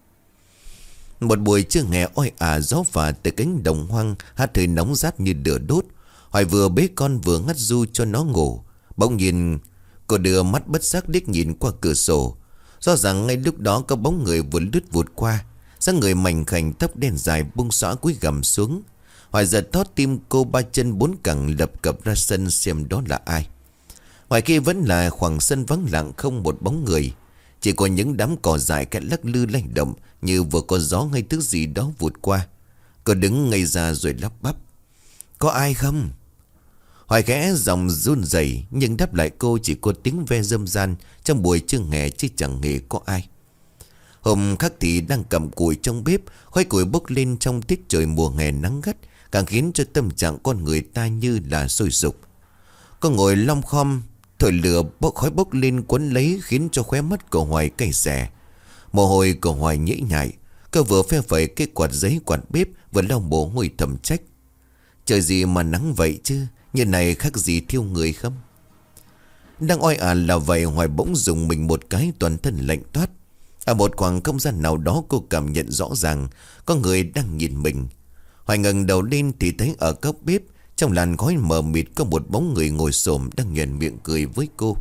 Một buổi trưa hè oi ả, gió phả từ cánh đồng hoang hát hơi nóng rát như lửa đốt. Hoài vừa bế con vừa ngắt ru cho nó ngủ. Bỗng nhiên cô đưa mắt bất giác liếc nhìn qua cửa sổ. Do rằng ngay lúc đó có bóng người vừa lướt vụt qua, dáng người mảnh khảnh, tóc đen dài bung xõa cúi gằm xuống. Hoài giật thót, tim cô ba chân bốn cẳng lập cập ra sân xem đó là ai. Ngoài kia vẫn là khoảng sân vắng lặng, không một bóng người, chỉ có những đám cỏ dại cái lắc lư lay động như vừa có gió hay thứ gì đó vụt qua. Cô đứng ngây ra rồi lắp bắp: "Có ai không?" Hoài khẽ giọng run rẩy, nhưng đáp lại cô chỉ có tiếng ve râm ran trong buổi trưa hè, chứ chẳng hề có ai. Hôm khắc thì đang cầm củi trong bếp, khói củi bốc lên trong tiết trời mùa hè nắng gắt, càng khiến cho tâm trạng con người ta như là sôi sục. Cô ngồi lom khom thổi lửa, khói bốc lên quấn lấy, khiến cho khóe mắt của Hoài cay xè. Mồ hôi của Hoài nhễ nhại. Cô vừa phe phẩy cái quạt giấy quạt bếp, vừa lau mồ hôi thầm trách: trời gì mà nắng vậy chứ, như này khác gì thiêu người không? Đang oi ả là vậy, Hoài bỗng dùng mình một cái, toàn thân lạnh toát. Ở một khoảng không gian nào đó, cô cảm nhận rõ ràng có người đang nhìn mình. Hoài ngẩng đầu lên thì thấy ở góc bếp, trong làn khói mờ mịt, có một bóng người ngồi xổm đang nhoẻn miệng cười với cô.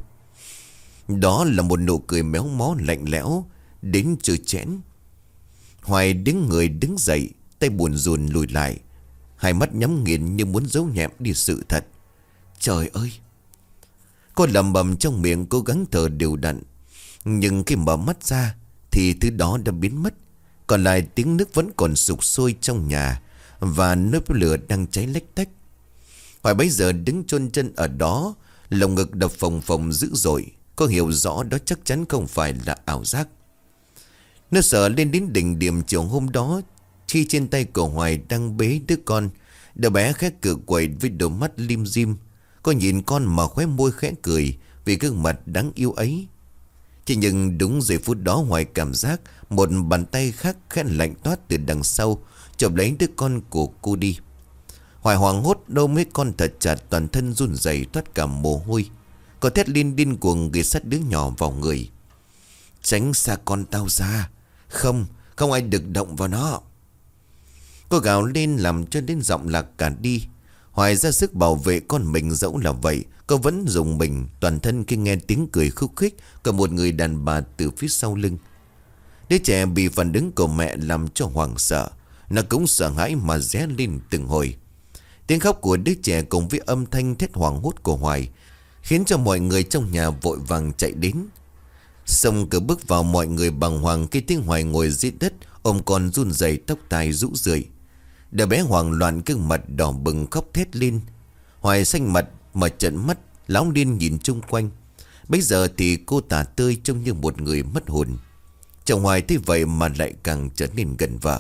Đó là một nụ cười méo mó lạnh lẽo đến trơ trẽn. Hoài đứng người đứng dậy, tay buồn rùn lùi lại, hai mắt nhắm nghiền như muốn giấu nhẹm đi sự thật. Trời ơi! Cô lẩm bẩm trong miệng, cố gắng thở đều đặn. Nhưng khi mở mắt ra thì thứ đó đã biến mất. Còn lại tiếng nước vẫn còn sục sôi trong nhà, và nếp lửa đang cháy lách tách. Hoài bấy giờ đứng chôn chân ở đó, lồng ngực đập phồng phồng dữ dội. Cô hiểu rõ đó chắc chắn không phải là ảo giác. Nó sợ lên đến đỉnh điểm chiều hôm đó, khi trên tay của Hoài đang bế đứa con. Đứa bé khẽ cựa quậy với đôi mắt lim dim. Cô nhìn con mà khóe môi khẽ cười vì gương mặt đáng yêu ấy. Chỉ nhưng đúng giây phút đó, Hoài cảm giác một bàn tay khác khẽ lạnh toát từ đằng sau, chộp lấy đứa con của cô đi. Hoài hoảng hốt ôm lấy con thật chặt, toàn thân run rẩy toát cả mồ hôi. Cô thét lên điên cuồng, ghi sát đứa nhỏ vào người: tránh xa con tao ra, không ai được động vào nó. Cô gào lên làm cho đến giọng lạc cả đi. Hoài ra sức bảo vệ con mình, dẫu là vậy cô vẫn dùng mình toàn thân khi nghe tiếng cười khúc khích của một người đàn bà từ phía sau lưng. Đứa trẻ bị phản ứng của mẹ làm cho hoảng sợ. Nó cũng sợ hãi mà ré lên từng hồi. Tiếng khóc của đứa trẻ cùng với âm thanh thét hoảng hốt của Hoài khiến cho mọi người trong nhà vội vàng chạy đến. Xông cửa bước vào, mọi người bàng hoàng khi tiếng Hoài ngồi dưới đất, ôm con run rẩy, tóc tai rũ rượi. Đứa bé hoảng loạn, gương mặt đỏ bừng khóc thét lên. Hoài xanh mặt mà trợn mắt láo liên nhìn chung quanh. Bây giờ thì cô tả tơi trông như một người mất hồn. Chồng Hoài thấy vậy mà lại càng trở nên gần vợ.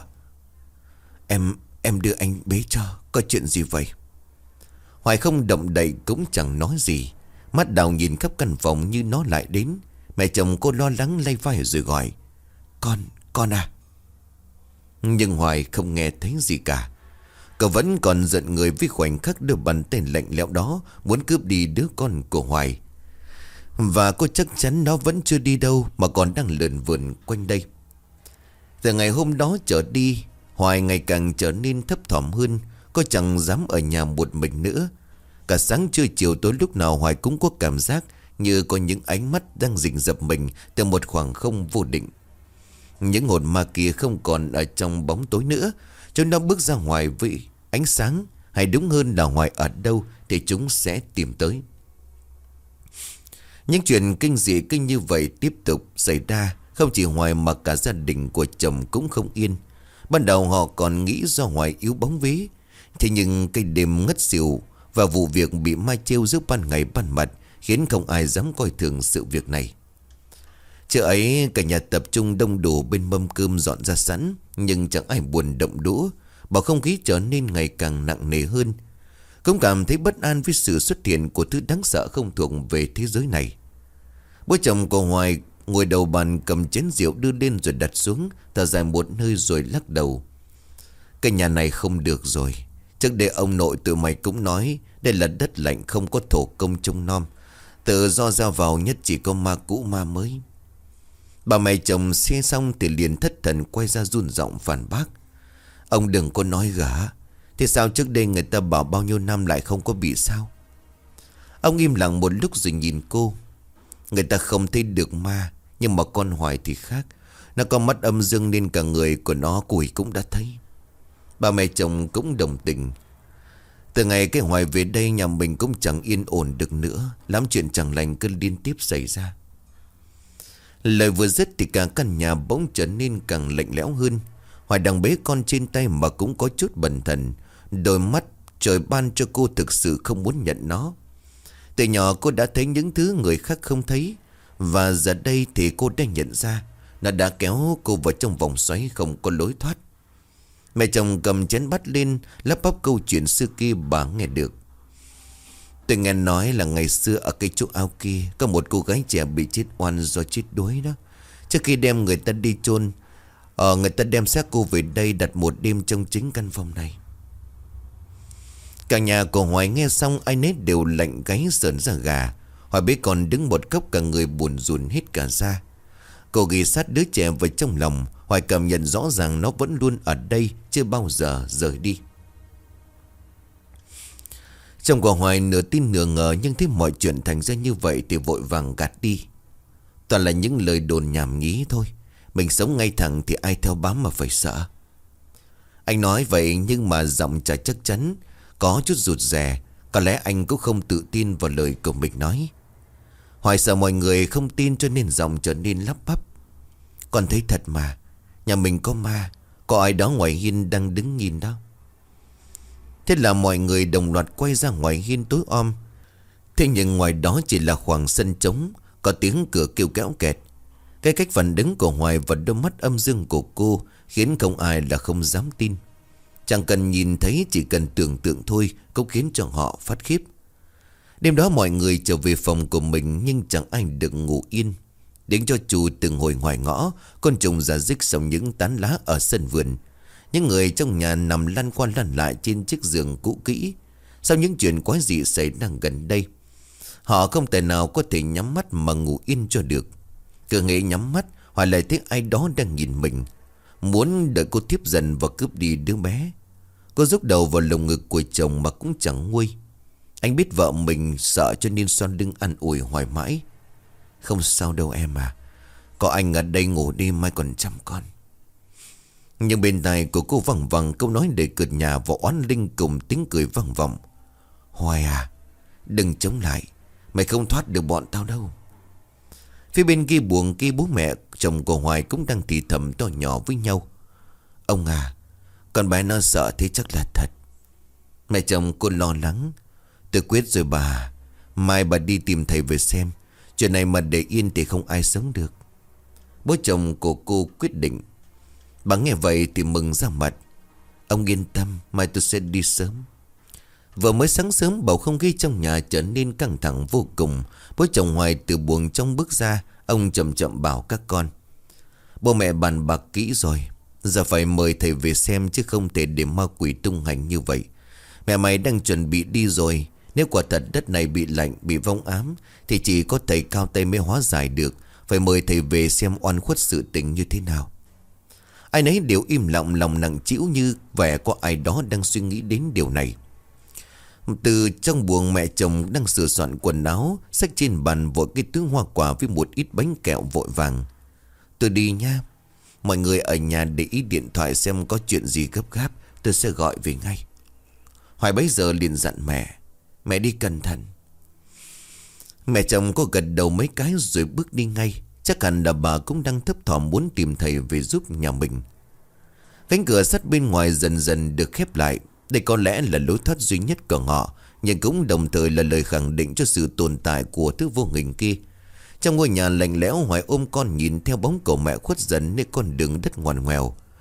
Em đưa anh bế cho, có chuyện gì vậy? Hoài không động đậy cũng chẳng nói gì. Mắt đào nhìn khắp căn phòng như nó lại đến. Mẹ chồng cô lo lắng lay vai rồi gọi: Con à. Nhưng Hoài không nghe thấy gì cả. Cậu vẫn còn giận người với khoảnh khắc đưa bàn tay lạnh lẽo đó muốn cướp đi đứa con của Hoài. Và cô chắc chắn nó vẫn chưa đi đâu, mà còn đang lượn vườn quanh đây. Từ ngày hôm đó trở đi, Hoài ngày càng trở nên thấp thỏm hơn. Cô chẳng dám ở nhà một mình nữa. Cả sáng trưa chiều tối, lúc nào Hoài cũng có cảm giác như có những ánh mắt đang rình rập mình từ một khoảng không vô định. Những hồn ma kia không còn ở trong bóng tối nữa. Chúng nó bước ra ngoài với ánh sáng, hay đúng hơn là Hoài ở đâu thì chúng sẽ tìm tới. Những chuyện kinh dị kinh như vậy tiếp tục xảy ra. Không chỉ Hoài mà cả gia đình của chồng cũng không yên. Ban đầu họ còn nghĩ do Hoài yếu bóng vía. Thế nhưng cái đêm ngất xỉu và vụ việc bị ma trêu giữa ban ngày ban mặt khiến không ai dám coi thường sự việc này. Trưa ấy cả nhà tập trung đông đủ bên mâm cơm dọn ra sẵn, nhưng chẳng ai buồn động đũa. bầu không khí trở nên ngày càng nặng nề hơn. Cũng cảm thấy bất an với sự xuất hiện của thứ đáng sợ không thuộc về thế giới này. Bố chồng của Hoài ngồi đầu bàn cầm chén rượu đưa lên rồi đặt xuống, thở dài một hơi rồi lắc đầu. Cái nhà này không được rồi. Trước đây ông nội tụi mày cũng nói đây là đất lạnh không có thổ công trông nom. Tự do ra vào nhất chỉ có ma cũ ma mới. Bà mẹ chồng xe xong thì liền thất thần quay ra run giọng phản bác. Ông đừng có nói gả. Thế sao trước đây người ta bảo bao nhiêu năm lại không có bị sao? Ông im lặng một lúc rồi nhìn cô. Người ta không thấy được ma, nhưng mà con Hoài thì khác. Nó có mắt âm dương nên cả người của nó Củi cũng đã thấy. Bà mẹ chồng cũng đồng tình. Từ ngày cái Hoài về đây nhà mình cũng chẳng yên ổn được nữa. Lắm chuyện chẳng lành cứ liên tiếp xảy ra. Lời vừa dứt thì cả căn nhà bỗng trở nên càng lạnh lẽo hơn. Hoài đang bế con trên tay mà cũng có chút bần thần. Đôi mắt trời ban cho cô thực sự không muốn nhận nó. Từ nhỏ cô đã thấy những thứ người khác không thấy. Và giờ đây thì cô đã nhận ra nó đã kéo cô vào trong vòng xoáy không có lối thoát. Mẹ chồng cầm chén bát lên lắp bắp câu chuyện xưa kia bà nghe được. Tôi nghe nói là ngày xưa ở cái chỗ ao kia có một cô gái trẻ bị chết oan do chết đuối đó. Trước khi đem người ta đi chôn, người ta đem xác cô về đây đặt một đêm trong chính căn phòng này. Cả nhà của Hoài nghe xong ai nấy đều lạnh gáy sởn da gà. Hoài biết còn đứng một góc cả người buồn rùn hết cả da. Cô ghi sát đứa trẻ vào trong lòng. Hoài cảm nhận rõ ràng nó vẫn luôn ở đây, chưa bao giờ rời đi. Chồng của Hoài nửa tin nửa ngờ, nhưng thấy mọi chuyện thành ra như vậy thì vội vàng gạt đi. Toàn là những lời đồn nhảm nhí thôi. Mình sống ngay thẳng thì ai theo bám mà phải sợ. Anh nói vậy nhưng mà giọng chả chắc chắn, có chút rụt rè. Có lẽ anh cũng không tự tin vào lời của mình nói. Hoài sợ mọi người không tin cho nên giọng trở nên lắp bắp. Con thấy thật mà, nhà mình có ma. Có ai đó ngoài hiên đang đứng nhìn đó. Thế là mọi người đồng loạt quay ra ngoài hiên tối om. Thế nhưng ngoài đó chỉ là khoảng sân trống, có tiếng cửa kêu kéo kẹt. Cái cách phản đứng của Hoài và đôi mắt âm dương của cô khiến không ai là không dám tin. Chẳng cần nhìn thấy, chỉ cần tưởng tượng thôi cũng khiến cho họ phát khiếp. Đêm đó mọi người trở về phòng của mình, nhưng chẳng ai được ngủ yên. Đến cho chủ từng hồi ngoài ngõ, con trùng ra rích sống những tán lá ở sân vườn. Những người trong nhà nằm lăn qua lăn lại trên chiếc giường cũ kỹ. Sau những chuyện quái dị xảy ra gần đây, họ không thể nào có thể nhắm mắt mà ngủ yên cho được. Cứ nghĩ nhắm mắt, Hoài lại thấy ai đó đang nhìn mình, muốn đợi cô tiếp dần và cướp đi đứa bé. Cô rúc đầu vào lồng ngực của chồng mà cũng chẳng nguôi. Anh biết vợ mình sợ cho nên xoan lưng an ủi Hoài mãi. Không sao đâu em à, có anh ở đây ngủ đi, mai còn chăm con. Nhưng bên tai của cô văng vẳng câu nói đầy cợt nhả và oán linh cùng tiếng cười vang vọng. Hoài à, đừng chống lại, mày không thoát được bọn tao đâu. Phía bên kia buồng kia, bố mẹ chồng của Hoài cũng đang thì thầm to nhỏ với nhau. Ông à, con bé nó sợ thế chắc là thật. Mẹ chồng cô lo lắng. Tôi quyết rồi bà, mai bà đi tìm thầy về xem. Chuyện này mà để yên thì không ai sống được. Bố chồng của cô quyết định. Bà nghe vậy thì mừng ra mặt. Ông yên tâm, mai tôi sẽ đi sớm. Vừa mới sáng sớm, bầu không khí trong nhà trở nên căng thẳng vô cùng. Bố chồng Hoài từ buồng trong bước ra. Ông chậm chậm bảo các con. Bố mẹ bàn bạc kỹ rồi, giờ phải mời thầy về xem, chứ không thể để ma quỷ tung hành như vậy. Mẹ mày đang chuẩn bị đi rồi. Nếu quả thật đất này bị lạnh, bị vong ám, thì chỉ có thầy cao tay mới hóa giải được. Phải mời thầy về xem oan khuất sự tình như thế nào. Ai nấy đều im lặng, lòng nặng trĩu, như vẻ có ai đó đang suy nghĩ đến điều này. Từ trong buồng, mẹ chồng đang sửa soạn quần áo, xách trên bàn vội cái túi hoa quả với một ít bánh kẹo vội vàng. Tôi đi nha. Mọi người ở nhà để ý điện thoại xem có chuyện gì gấp gáp, tôi sẽ gọi về ngay. Hoài bấy giờ liền dặn mẹ. Mẹ đi cẩn thận. Mẹ chồng có gật đầu mấy cái rồi bước đi ngay. Chắc hẳn là bà cũng đang thấp thỏm muốn tìm thầy về giúp nhà mình. Cánh cửa sắt bên ngoài dần dần được khép lại. Đây có lẽ là lối thoát duy nhất của họ, nhưng cũng đồng thời là lời khẳng định cho sự tồn tại của thứ vô hình kia. Trong ngôi nhà lạnh lẽo, Hoài ôm con nhìn theo bóng của mẹ khuất dần nơi con đường đất ngoằn ngoèo.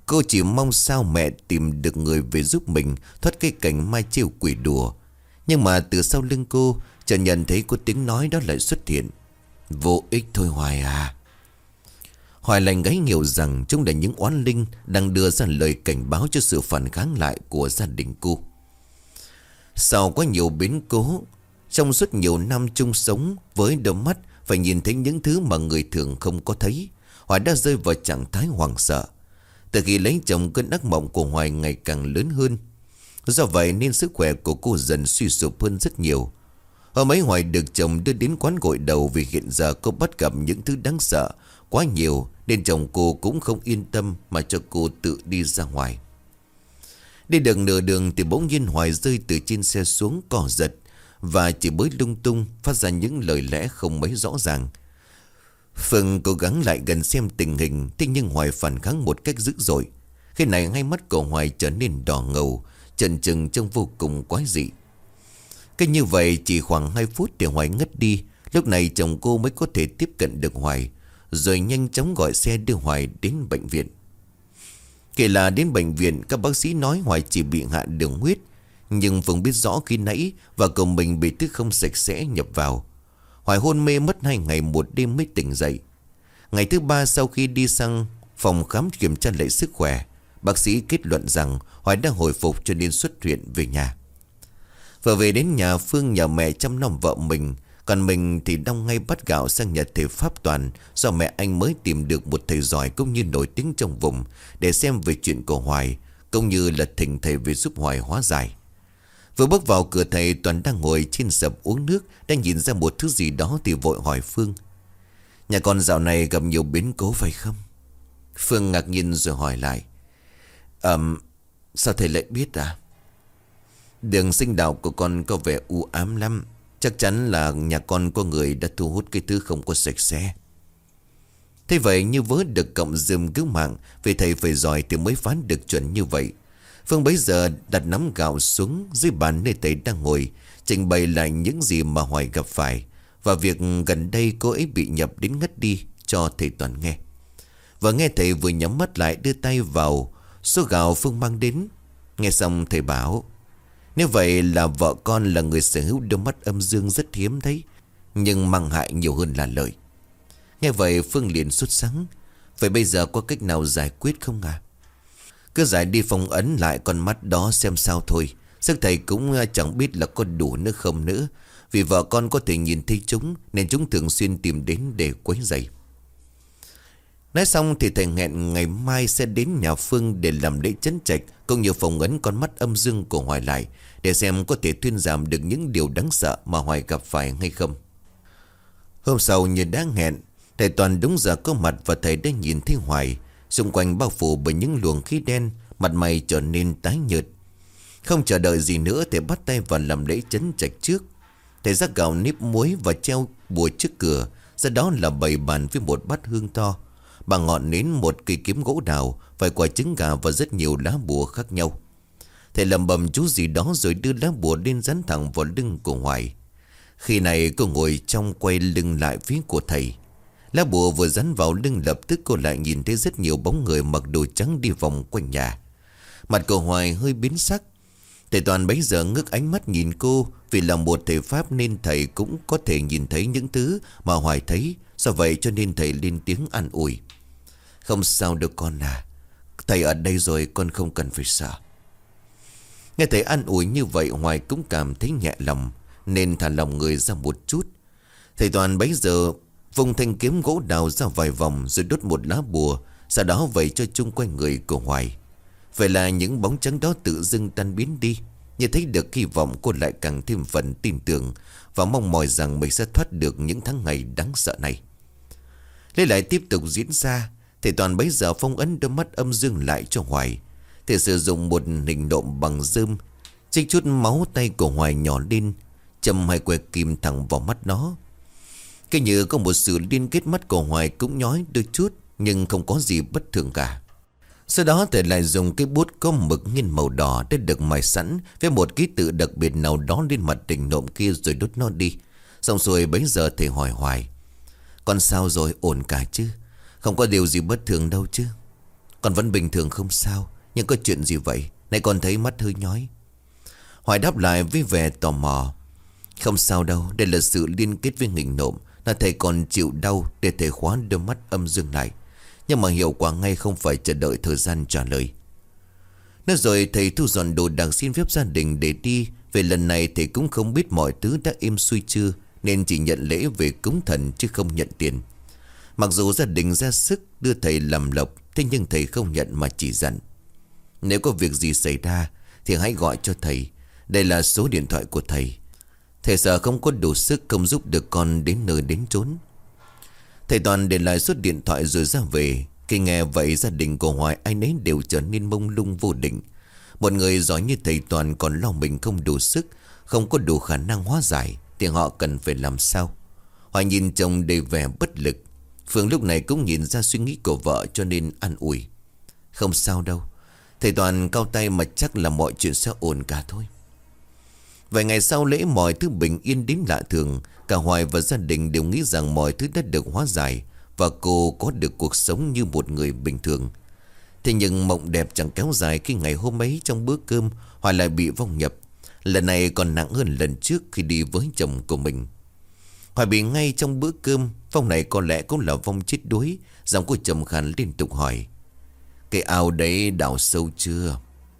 Cô chỉ mong sao mẹ tìm được người về giúp mình thoát cái cảnh mai trêu quỷ đùa. Nhưng mà từ sau lưng cô, chợt nhận thấy có tiếng nói đó lại xuất hiện. Vô ích thôi Hoài à. Hoài lại gáy nhiều rằng chúng là những oán linh đang đưa ra lời cảnh báo cho sự phản kháng lại của gia đình cô. Sau quá nhiều biến cố, trong suốt nhiều năm chung sống với đôi mắt phải nhìn thấy những thứ mà người thường không có thấy, Hoài đã rơi vào trạng thái hoảng sợ. Từ khi lấy chồng, cơn ác mộng của Hoài ngày càng lớn hơn. Do vậy nên sức khỏe của cô dần suy sụp hơn rất nhiều. Hôm ấy Hoài được chồng đưa đến quán gội đầu vì hiện giờ cô bắt gặp những thứ đáng sợ quá nhiều, nên chồng cô cũng không yên tâm mà cho cô tự đi ra ngoài. Đi được nửa đường thì bỗng nhiên Hoài rơi từ trên xe xuống, cò giật và chỉ bới lung tung, phát ra những lời lẽ không mấy rõ ràng. Phương cố gắng lại gần xem tình hình, thế nhưng Hoài phản kháng một cách dữ dội. Khi này hai mắt của Hoài trở nên đỏ ngầu, chần chừng trông vô cùng quái dị. Cứ như vậy chỉ khoảng 2 phút thì Hoài ngất đi. Lúc này chồng cô mới có thể tiếp cận được Hoài, rồi nhanh chóng gọi xe đưa Hoài đến bệnh viện. Kể là đến bệnh viện, các bác sĩ nói Hoài chỉ bị hạ đường huyết, nhưng Phương biết rõ khi nãy và cậu mình bị thứ không sạch sẽ nhập vào. Hoài hôn mê mất 2 ngày 1 đêm mới tỉnh dậy. Ngày thứ 3 sau khi đi sang phòng khám kiểm tra lại sức khỏe, bác sĩ kết luận rằng Hoài đã hồi phục cho nên xuất viện về nhà. Vừa về đến nhà, Phương nhờ mẹ chăm nom vợ mình, còn mình thì đong ngay bắt gạo sang nhà thầy Pháp Toàn, do mẹ anh mới tìm được một thầy giỏi cũng như nổi tiếng trong vùng, để xem về chuyện của Hoài, cũng như là thỉnh thầy về giúp Hoài hóa giải. Vừa bước vào cửa, thầy Toàn đang ngồi trên sập uống nước, đang nhìn ra một thứ gì đó thì vội hỏi Phương: Nhà con dạo này gặp nhiều biến cố phải không? Phương ngạc nhiên rồi hỏi lại: Sao thầy lại biết à? Đường sinh đạo của con có vẻ u ám lắm. Chắc chắn là nhà con có người đã thu hút cái thứ không có sạch sẽ. Thế vậy như vớ được cọng rơm cứu mạng, vì thầy phải giỏi thì mới phán được chuẩn như vậy. Phương bấy giờ đặt nắm gạo xuống dưới bàn nơi thầy đang ngồi, trình bày lại những gì mà Hoài gặp phải, và việc gần đây cô ấy bị nhập đến ngất đi cho thầy Toàn nghe. Và nghe thầy vừa nhắm mắt lại đưa tay vào số gạo Phương mang đến. Nghe xong thầy bảo: Nếu vậy là vợ con là người sở hữu đôi mắt âm dương rất hiếm thấy, nhưng mang hại nhiều hơn là lợi. Nghe vậy Phương liền sốt sắng: Vậy bây giờ có cách nào giải quyết không à? Cứ giải đi phong ấn lại con mắt đó xem sao thôi. Sức thầy cũng chẳng biết là có đủ nữa không nữa, vì vợ con có thể nhìn thấy chúng, nên chúng thường xuyên tìm đến để quấy rầy. Nói xong thì thầy hẹn ngày mai sẽ đến nhà Phương để làm lễ trấn trạch, cũng như phong ấn con mắt âm dương của Hoài lại, để xem có thể thuyên giảm được những điều đáng sợ mà Hoài gặp phải hay không. Hôm sau như đã hẹn, thầy Toàn đúng giờ có mặt, và thầy đã nhìn thấy Hoài xung quanh bao phủ bởi những luồng khí đen, mặt mày trở nên tái nhợt. Không chờ đợi gì nữa, thầy bắt tay vào làm lễ trấn trạch trước. Thầy rắc gạo nếp muối và treo bùa trước cửa, sau đó là bày bàn với một bát hương to, bằng ngọn nến, một cây kiếm gỗ đào, vài quả trứng gà và rất nhiều lá bùa khác nhau. Thầy lẩm bẩm chú gì đó rồi đưa lá bùa lên dán thẳng vào lưng của Hoài. Khi này cô ngồi trong quay lưng lại phía của thầy. Lá bùa vừa dán vào lưng, lập tức cô lại nhìn thấy rất nhiều bóng người mặc đồ trắng đi vòng quanh nhà. Mặt của Hoài hơi biến sắc. Thầy Toàn bấy giờ ngước ánh mắt nhìn cô, vì là một thầy Pháp nên thầy cũng có thể nhìn thấy những thứ mà Hoài thấy. Do vậy cho nên thầy lên tiếng an ủi: Không sao đâu con à, thầy ở đây rồi, con không cần phải sợ. Nghe thầy an ủi như vậy, Hoài cũng cảm thấy nhẹ lòng, nên thả lòng người ra một chút. Thầy Toàn bấy giờ vùng thanh kiếm gỗ đào ra vài vòng, rồi đốt một lá bùa, sau đó vẩy cho chung quanh người của Hoài. Vậy là những bóng trắng đó tự dưng tan biến đi. Như thấy được hy vọng, cô lại càng thêm phần tin tưởng và mong mỏi rằng mình sẽ thoát được những tháng ngày đáng sợ này. Lễ lại tiếp tục diễn ra. Thầy Toàn bấy giờ phong ấn đôi mắt âm dương lại cho Hoài. Thầy sử dụng một hình nộm bằng rơm, chích chút máu tay của Hoài nhỏ lên, châm 2 que kim thẳng vào mắt nó. Cái như có một sự liên kết, mắt của Hoài cũng nhói đôi chút, nhưng không có gì bất thường cả. Sau đó thầy lại dùng cái bút có mực nghiên màu đỏ đã được mài sẵn với một ký tự đặc biệt nào đó lên mặt hình nộm kia, rồi đốt nó đi. Xong rồi bấy giờ thầy hỏi Hoài: Con sao rồi, ổn cả chứ? Không có điều gì bất thường đâu chứ? Con vẫn bình thường không sao. Nhưng có chuyện gì vậy? Nãy con thấy mắt hơi nhói. Hoài đáp lại với vẻ tò mò. Không sao đâu. Đây là sự liên kết với nghịch nộm. Là thầy còn chịu đau để thầy khóa đôi mắt âm dương lại. Nhưng mà hiệu quả ngay không phải chờ đợi thời gian trả lời. Nói rồi thầy thu dọn đồ đạc xin phép gia đình để đi. Về lần này thầy cũng không biết mọi thứ đã êm xuôi chưa, nên chỉ nhận lễ về cúng thần chứ không nhận tiền. Mặc dù gia đình ra sức đưa thầy làm lộc, thế nhưng thầy không nhận mà chỉ dặn: nếu có việc gì xảy ra thì hãy gọi cho thầy. Đây là số điện thoại của thầy. Thầy sợ không có đủ sức không giúp được con đến nơi đến chốn. Thầy Toàn để lại số điện thoại rồi ra về. Khi nghe vậy gia đình của Hoài ai nấy đều trở nên mông lung vô định. Một người giỏi như thầy Toàn còn lo mình không đủ sức, không có đủ khả năng hóa giải, thì họ cần phải làm sao? Hoài nhìn chồng đầy vẻ bất lực. Phương lúc này cũng nhìn ra suy nghĩ của vợ cho nên an ủi: không sao đâu, thầy Toàn cao tay mà chắc là mọi chuyện sẽ ổn cả thôi. Vài ngày sau lễ mọi thứ bình yên đến lạ thường. Cả Hoài và gia đình đều nghĩ rằng mọi thứ đã được hóa giải và cô có được cuộc sống như một người bình thường. Thế nhưng mộng đẹp chẳng kéo dài khi ngày hôm ấy trong bữa cơm Hoài lại bị vong nhập. Lần này còn nặng hơn lần trước khi đi với chồng của mình. Hoài bị ngay trong bữa cơm. Vong này có lẽ cũng là vong chết đuối. Giọng của chồng khàn liên tục hỏi: cái ao đấy đào sâu chưa?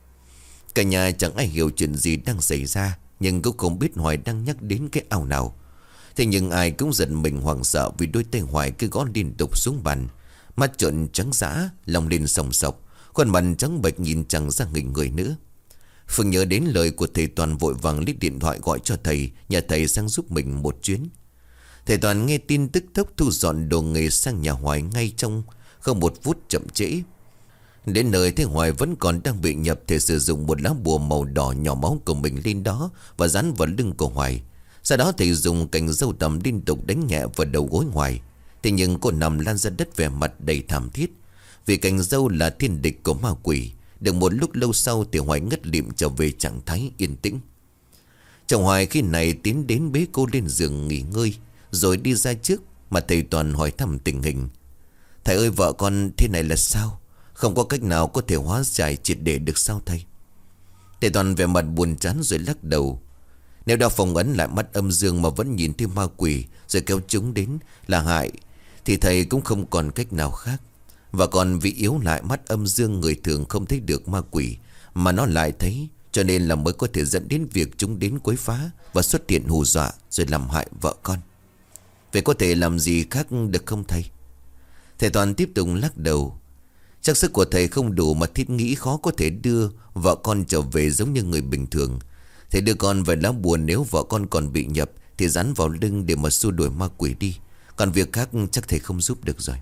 Cả nhà chẳng ai hiểu chuyện gì đang xảy ra, nhưng cũng không biết Hoài đang nhắc đến cái ao nào. Thế nhưng ai cũng giận mình hoảng sợ vì đôi tay Hoài cứ gõ liên tục xuống bàn. Mắt trợn trắng dã, lòng lên sòng sọc, khuôn mặt trắng bệch nhìn chẳng ra hình người nữa. Phương nhớ đến lời của thầy Toàn vội vàng lấy điện thoại gọi cho thầy, nhờ thầy sang giúp mình một chuyến. Thầy Toàn nghe tin tức tốc thu dọn đồ nghề sang nhà Hoài ngay trong không một phút chậm trễ. Đến nơi thấy Hoài vẫn còn đang bị nhập, thầy sử dụng một lá bùa màu đỏ nhỏ máu của mình lên đó và dán vào lưng của Hoài. Sau đó thầy dùng cành dâu tằm liên tục đánh nhẹ vào đầu gối Hoài. Thế nhưng cô nằm lăn ra đất vẻ mặt đầy thảm thiết, vì cành dâu là thiên địch của ma quỷ. Được một lúc lâu sau thì Hoài ngất lịm trở về trạng thái yên tĩnh. Chồng Hoài khi này tiến đến bế cô lên giường nghỉ ngơi, rồi đi ra trước mà thầy Toàn hỏi thăm tình hình. Thầy ơi, vợ con thế này là sao? Không có cách nào có thể hóa giải triệt để được sao thầy? Thầy Toàn vẻ mặt buồn chán rồi lắc đầu. Nếu đã phong ấn lại mắt âm dương mà vẫn nhìn thấy ma quỷ rồi kéo chúng đến là hại, thì thầy cũng không còn cách nào khác. Và còn vì yếu lại mắt âm dương, người thường không thấy được ma quỷ mà nó lại thấy, cho nên là mới có thể dẫn đến việc chúng đến quấy phá và xuất hiện hù dọa rồi làm hại vợ con. Vậy có thể làm gì khác được không thầy? Thầy Toàn tiếp tục lắc đầu. Chắc sức của thầy không đủ mà thiết nghĩ khó có thể đưa vợ con trở về giống như người bình thường. Thầy đưa con về lá bùa, nếu vợ con còn bị nhập thì dán vào lưng để mà xua đuổi ma quỷ đi. Còn việc khác chắc thầy không giúp được rồi.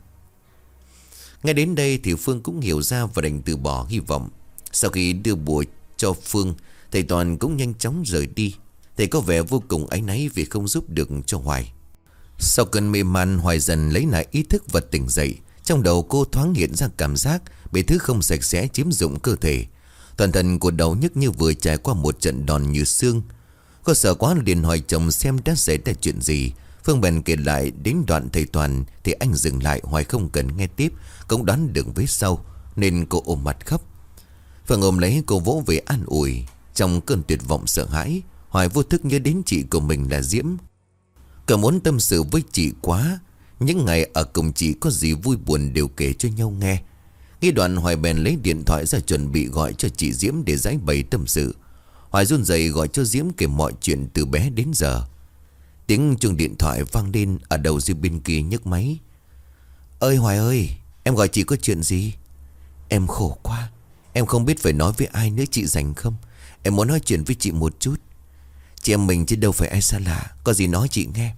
Ngay đến đây thì Phương cũng hiểu ra và đành từ bỏ hy vọng. Sau khi đưa bùa cho Phương, thầy Toàn cũng nhanh chóng rời đi. Thầy có vẻ vô cùng áy náy vì không giúp được cho Hoài. Sau cơn mê man, Hoài dần lấy lại ý thức và tỉnh dậy. Trong đầu cô thoáng hiện ra cảm giác bị thứ không sạch sẽ chiếm dụng cơ thể. Toàn thân của đầu nhức như vừa trải qua một trận đòn như xương. Cô sợ quá liền hỏi chồng xem đã xảy ra chuyện gì. Phương bèn kể lại đến đoạn thầy Toàn thì anh dừng lại. Hoài không cần nghe tiếp, cũng đoán được vết sau nên cô ôm mặt khóc. Phương ôm lấy cô vỗ về an ủi. Trong cơn tuyệt vọng sợ hãi, Hoài vô thức nhớ đến chị của mình là Diễm. Cậu muốn tâm sự với chị quá. Những ngày ở cùng chị có gì vui buồn đều kể cho nhau nghe. Nghĩ đoạn Hoài bèn lấy điện thoại ra chuẩn bị gọi cho chị Diễm để giải bày tâm sự. Hoài run rẩy gọi cho Diễm kể mọi chuyện từ bé đến giờ. Tiếng chuông điện thoại vang lên ở đầu dây bên kia nhấc máy. Ơi Hoài ơi, em gọi chị có chuyện gì? Em khổ quá, em không biết phải nói với ai nữa, chị rảnh không? Em muốn nói chuyện với chị một chút. Chị em mình chứ đâu phải ai xa lạ, có gì nói chị nghe.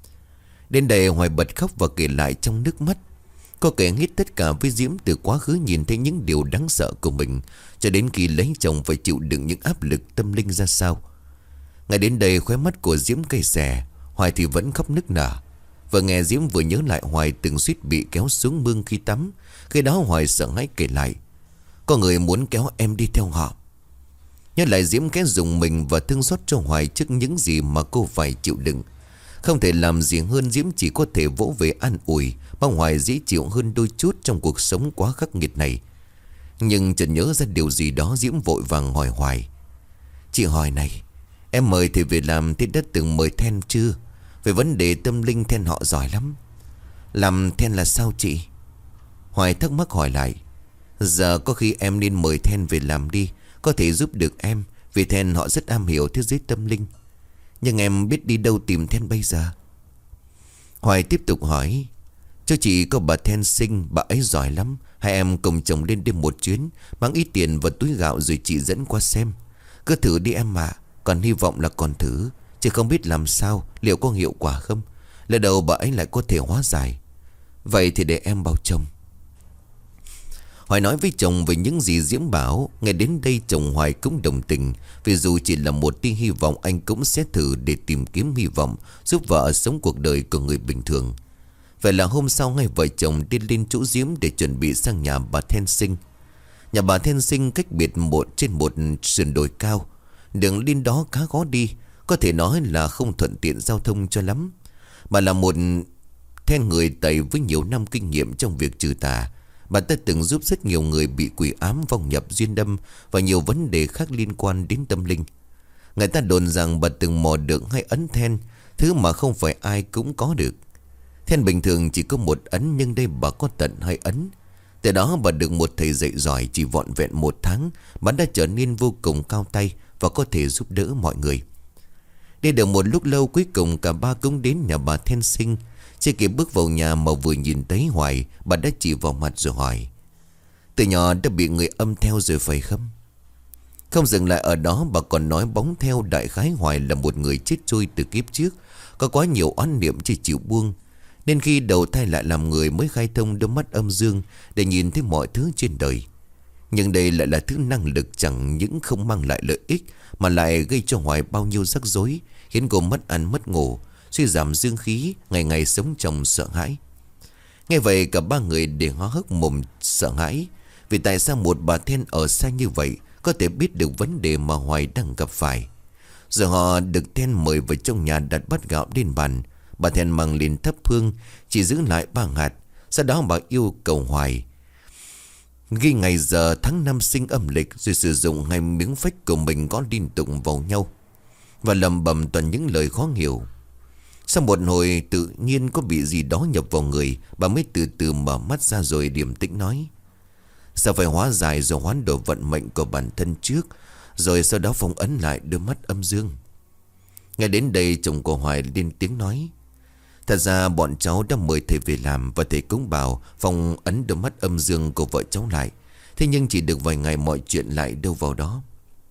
Đến đây Hoài bật khóc và kể lại trong nước mắt. Cô kể hết tất cả với Diễm, từ quá khứ nhìn thấy những điều đáng sợ của mình cho đến khi lấy chồng phải chịu đựng những áp lực tâm linh ra sao. Ngay đến đây khóe mắt của Diễm cay xè, Hoài thì vẫn khóc nức nở. Vừa nghe Diễm vừa nhớ lại Hoài từng suýt bị kéo xuống mương khi tắm. Khi đó Hoài sợ hãi kể lại: có người muốn kéo em đi theo họ. Nhớ lại Diễm khẽ dùng mình và thương xót cho Hoài trước những gì mà cô phải chịu đựng. Không thể làm gì hơn, Diễm chỉ có thể vỗ về an ủi, mong Hoài dễ chịu hơn đôi chút trong cuộc sống quá khắc nghiệt này. Nhưng chợt nhớ ra điều gì đó, Diễm vội vàng hỏi Hoài. Chị Hoài này, em mời thầy về làm thế đã từng mời then chưa? Về vấn đề tâm linh then họ giỏi lắm. Làm then là sao chị? Hoài thắc mắc hỏi lại. Giờ có khi em nên mời then về làm đi, có thể giúp được em, vì then họ rất am hiểu thế giới tâm linh. Nhưng em biết đi đâu tìm then bây giờ? Hoài tiếp tục hỏi. Cho chị có bà then sinh, bà ấy giỏi lắm. Hai em cùng chồng lên đêm một chuyến, mang ít tiền và túi gạo rồi chị dẫn qua xem. Cứ thử đi em ạ. Còn hy vọng là còn thử, chứ không biết làm sao, liệu có hiệu quả không. Lỡ đầu bà ấy lại có thể hóa giải. Vậy thì để em bảo chồng. Hoài nói với chồng về những gì Diễm bảo. Nghe đến đây chồng Hoài cũng đồng tình, vì dù chỉ là một tia hy vọng, anh cũng sẽ thử để tìm kiếm hy vọng, giúp vợ sống cuộc đời của người bình thường. Vậy là hôm sau ngay vợ chồng đi lên chỗ Diễm để chuẩn bị sang nhà bà Then Sinh. Nhà bà Then Sinh cách biệt trên một sườn đồi cao. Đường lên đó khá khó đi, có thể nói là không thuận tiện giao thông cho lắm. Bà là một then người Tây với nhiều năm kinh nghiệm trong việc trừ tà. Bà ta từng giúp rất nhiều người bị quỷ ám, vong nhập, duyên đâm và nhiều vấn đề khác liên quan đến tâm linh. Người ta đồn rằng bà từng mò được 2 ấn then, thứ mà không phải ai cũng có được. Then bình thường chỉ có 1 ấn, nhưng đây bà có tận 2 ấn. Từ đó bà được một thầy dạy giỏi, chỉ vọn vẹn 1 tháng, bà đã trở nên vô cùng cao tay và có thể giúp đỡ mọi người. Đi được một lúc lâu, cuối cùng cả ba cũng đến nhà bà Then Sinh. Chưa kịp bước vào nhà mà vừa nhìn thấy Hoài, bà đã chỉ vào mặt rồi hỏi. Từ nhỏ đã bị người âm theo rồi phải không? Không dừng lại ở đó, bà còn nói bóng theo đại khái Hoài là một người chết trôi từ kiếp trước, có quá nhiều oán niệm chỉ chịu buông, nên khi đầu thai lại làm người mới khai thông đôi mắt âm dương để nhìn thấy mọi thứ trên đời. Nhưng đây lại là thứ năng lực chẳng những không mang lại lợi ích, mà lại gây cho Hoài bao nhiêu rắc rối, khiến cô mất ăn mất ngủ, suy giảm dương khí, ngày ngày sống trong sợ hãi. Nghe vậy cả ba người đều há hốc mồm sợ hãi. Vì tại sao một bà then ở xa như vậy có thể biết được vấn đề mà Hoài đang gặp phải? Rồi họ được then mời vào trong nhà, đặt bát gạo lên bàn. Bà then mang lên thắp hương, chỉ giữ lại 3 hạt. Sau đó bà yêu cầu Hoài ghi ngày giờ tháng năm sinh âm lịch, rồi sử dụng 2 miếng phách của mình gõ liên tục vào nhau và lầm bầm toàn những lời khó hiểu. Sau một hồi tự nhiên có bị gì đó nhập vào người, bà mới từ từ mở mắt ra rồi điềm tĩnh nói. Sao phải hóa giải rồi hoán đổi vận mệnh của bản thân trước, rồi sau đó phong ấn lại đôi mắt âm dương. Nghe đến đây chồng của Hoài lên tiếng nói. Thật ra bọn cháu đã mời thầy về làm, và thầy cũng bảo phong ấn đôi mắt âm dương của vợ cháu lại. Thế nhưng chỉ được vài ngày mọi chuyện lại đâu vào đó.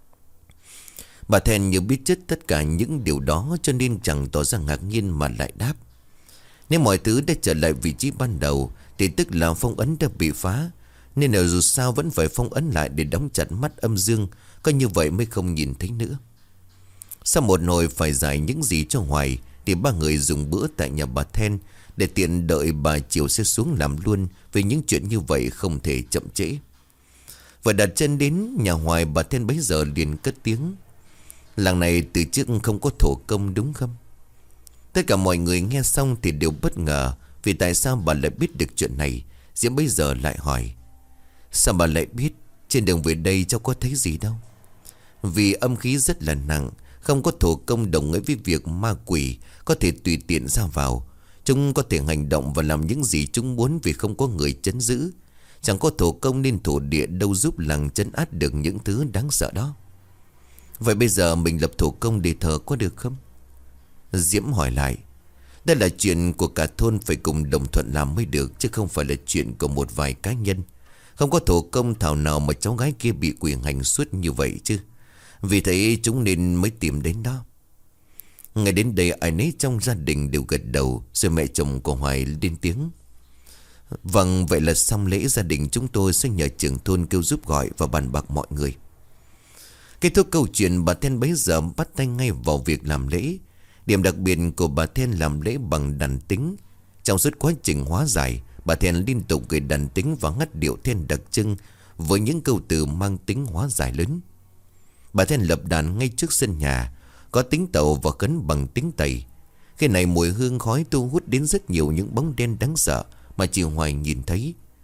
Bà Then như biết chất tất cả những điều đó, cho nên chẳng tỏ ra ngạc nhiên mà lại đáp. Nếu mọi thứ đã trở lại vị trí ban đầu thì tức là phong ấn đã bị phá, nên là dù sao vẫn phải phong ấn lại để đóng chặt mắt âm dương, có như vậy mới không nhìn thấy nữa. Sau một hồi phải giải những gì cho Hoài, thì ba người dùng bữa tại nhà bà Then, để tiện đợi bà chiều sẽ xuống làm luôn, vì những chuyện như vậy không thể chậm trễ. Vừa đặt chân đến nhà Hoài, bà Then bấy giờ liền cất tiếng. Làng này từ trước không có thổ công đúng không? Tất cả mọi người nghe xong thì đều bất ngờ, vì tại sao bà lại biết được chuyện này. Diễm bây giờ lại hỏi. Sao bà lại biết? Trên đường về đây cháu có thấy gì đâu. Vì âm khí rất là nặng, không có thổ công đồng nghĩa với việc ma quỷ có thể tùy tiện ra vào. Chúng có thể hành động và làm những gì chúng muốn vì không có người trấn giữ. Chẳng có thổ công nên thổ địa đâu giúp làng trấn áp được những thứ đáng sợ đó. Vậy bây giờ mình lập thổ công để thờ có được không? Diễm hỏi lại. Đây là chuyện của cả thôn phải cùng đồng thuận làm mới được, chứ không phải là chuyện của một vài cá nhân. Không có thổ công thảo nào mà cháu gái kia bị quỷ hành suốt như vậy chứ. Vì thế chúng nên mới tìm đến đó. Ngay đến đây ai nấy trong gia đình đều gật đầu. Rồi mẹ chồng của Hoài lên tiếng. Vâng, vậy là xong lễ, gia đình chúng tôi sẽ nhờ trưởng thôn kêu giúp gọi và bàn bạc mọi người. Kết thúc câu chuyện, bà Then bấy giờ bắt tay ngay vào việc làm lễ. Điểm đặc biệt của bà Then làm lễ bằng đàn tính. Trong suốt quá trình hóa giải, bà Then liên tục gửi đàn tính và ngắt điệu then đặc trưng với những câu từ mang tính hóa giải lớn. Bà Then lập đàn ngay trước sân nhà, có tính tàu và khấn bằng tính Tây. Khi này mùi hương khói thu hút đến rất nhiều những bóng đen đáng sợ mà chị Hoài nhìn thấy.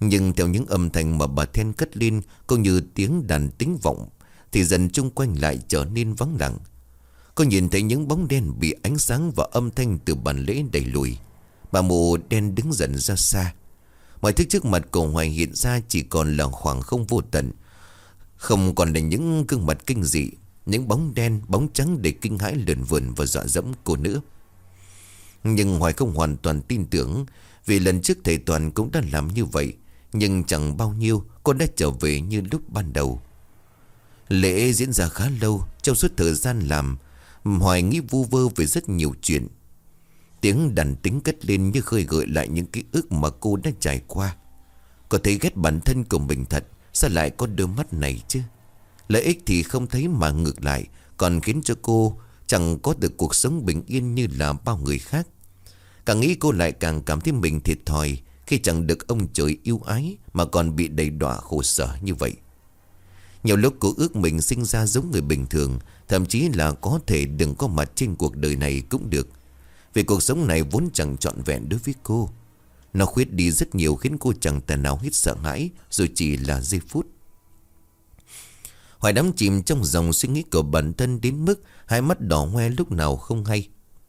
Nhưng theo những âm thanh mà bà Then cất lên, cũng như tiếng đàn tính vọng, thì dần chung quanh lại trở nên vắng lặng. Cô nhìn thấy những bóng đen bị ánh sáng và âm thanh từ bàn lễ đẩy lùi. Bà mụ đen đứng dần ra xa. Mọi thứ trước mặt của Hoài hiện ra chỉ còn là khoảng không vô tận. Không còn là những gương mặt kinh dị, những bóng đen, bóng trắng để kinh hãi lườn vườn và dọa dẫm cô nữa. Nhưng Hoài không hoàn toàn tin tưởng, vì lần trước thầy Toàn cũng đã làm như vậy. Nhưng chẳng bao nhiêu cô đã trở về như lúc ban đầu. Lễ diễn ra khá lâu. Trong suốt thời gian làm, Hoài nghĩ vu vơ về rất nhiều chuyện. Tiếng đàn tính cất lên như khơi gợi lại những ký ức mà cô đã trải qua. Cô thấy ghét bản thân của mình thật. Sao lại có đôi mắt này chứ? Lợi ích thì không thấy mà ngược lại còn khiến cho cô chẳng có được cuộc sống bình yên như là bao người khác. Càng nghĩ cô lại càng cảm thấy mình thiệt thòi khi chẳng được ông trời yêu ái mà còn bị đầy đọa khổ sở như vậy. Nhiều lúc cô ước mình sinh ra giống người bình thường, thậm chí là có thể đừng có mặt trên cuộc đời này cũng được. Vì cuộc sống này vốn chẳng trọn vẹn đối với cô. Nó khuyết đi rất nhiều khiến cô chẳng thể nào hít sợ hãi, rồi chỉ là giây phút. Hoài đắm chìm trong dòng suy nghĩ của bản thân đến mức hai mắt đỏ hoe lúc nào không hay.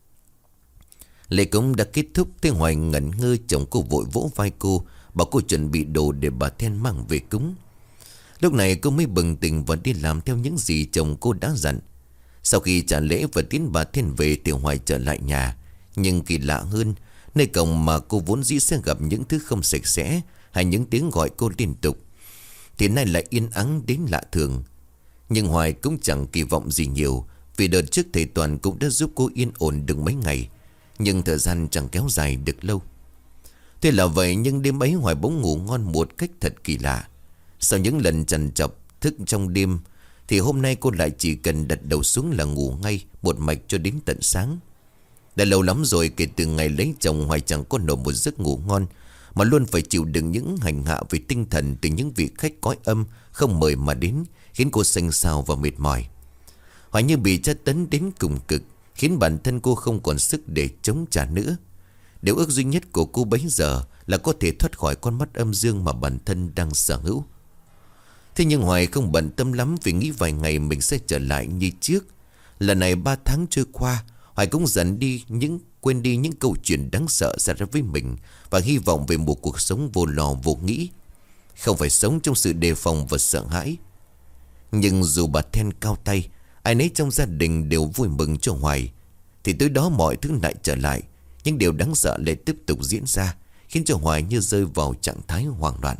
Lễ cúng đã kết thúc, thế Hoài ngẩn ngơ, chồng cô vội vỗ vai cô, bảo cô chuẩn bị đồ để bà Then mang về cúng. Lúc này cô mới bừng tỉnh và đi làm theo những gì chồng cô đã dặn. Sau khi trả lễ và tiến bà Then về thì Hoài trở lại nhà. Nhưng kỳ lạ hơn, nơi cổng mà cô vốn dĩ sẽ gặp những thứ không sạch sẽ hay những tiếng gọi cô liên tục, thì nay lại yên ắng đến lạ thường. Nhưng Hoài cũng chẳng kỳ vọng gì nhiều, vì đợt trước thầy Toàn cũng đã giúp cô yên ổn được mấy ngày. Nhưng thời gian chẳng kéo dài được lâu. Thế là vậy, nhưng đêm ấy Hoài bỗng ngủ ngon một cách thật kỳ lạ. Sau những lần trằn trọc thức trong đêm, thì hôm nay cô lại chỉ cần đặt đầu xuống là ngủ ngay một mạch cho đến tận sáng. Đã lâu lắm rồi kể từ ngày lấy chồng, Hoài chẳng có nổi một giấc ngủ ngon, mà luôn phải chịu đựng những hành hạ về tinh thần từ những vị khách cõi âm không mời mà đến, khiến cô xanh xao và mệt mỏi. Hoài như bị tra tấn đến cùng cực, khiến bản thân cô không còn sức để chống trả nữa. Điều ước duy nhất của cô bấy giờ là có thể thoát khỏi con mắt âm dương mà bản thân đang sở hữu. Thế nhưng Hoài không bận tâm lắm, vì nghĩ vài ngày mình sẽ trở lại như trước. Lần này 3 tháng trôi qua, Hoài cũng quên đi những câu chuyện đáng sợ xảy ra với mình, và hy vọng về một cuộc sống vô lo vô nghĩ, không phải sống trong sự đề phòng và sợ hãi. Nhưng dù bà Then cao tay, ai nấy trong gia đình đều vui mừng cho Hoài, thì tới đó mọi thứ lại trở lại. Nhưng điều đáng sợ lại tiếp tục diễn ra, khiến cho Hoài như rơi vào trạng thái hoảng loạn.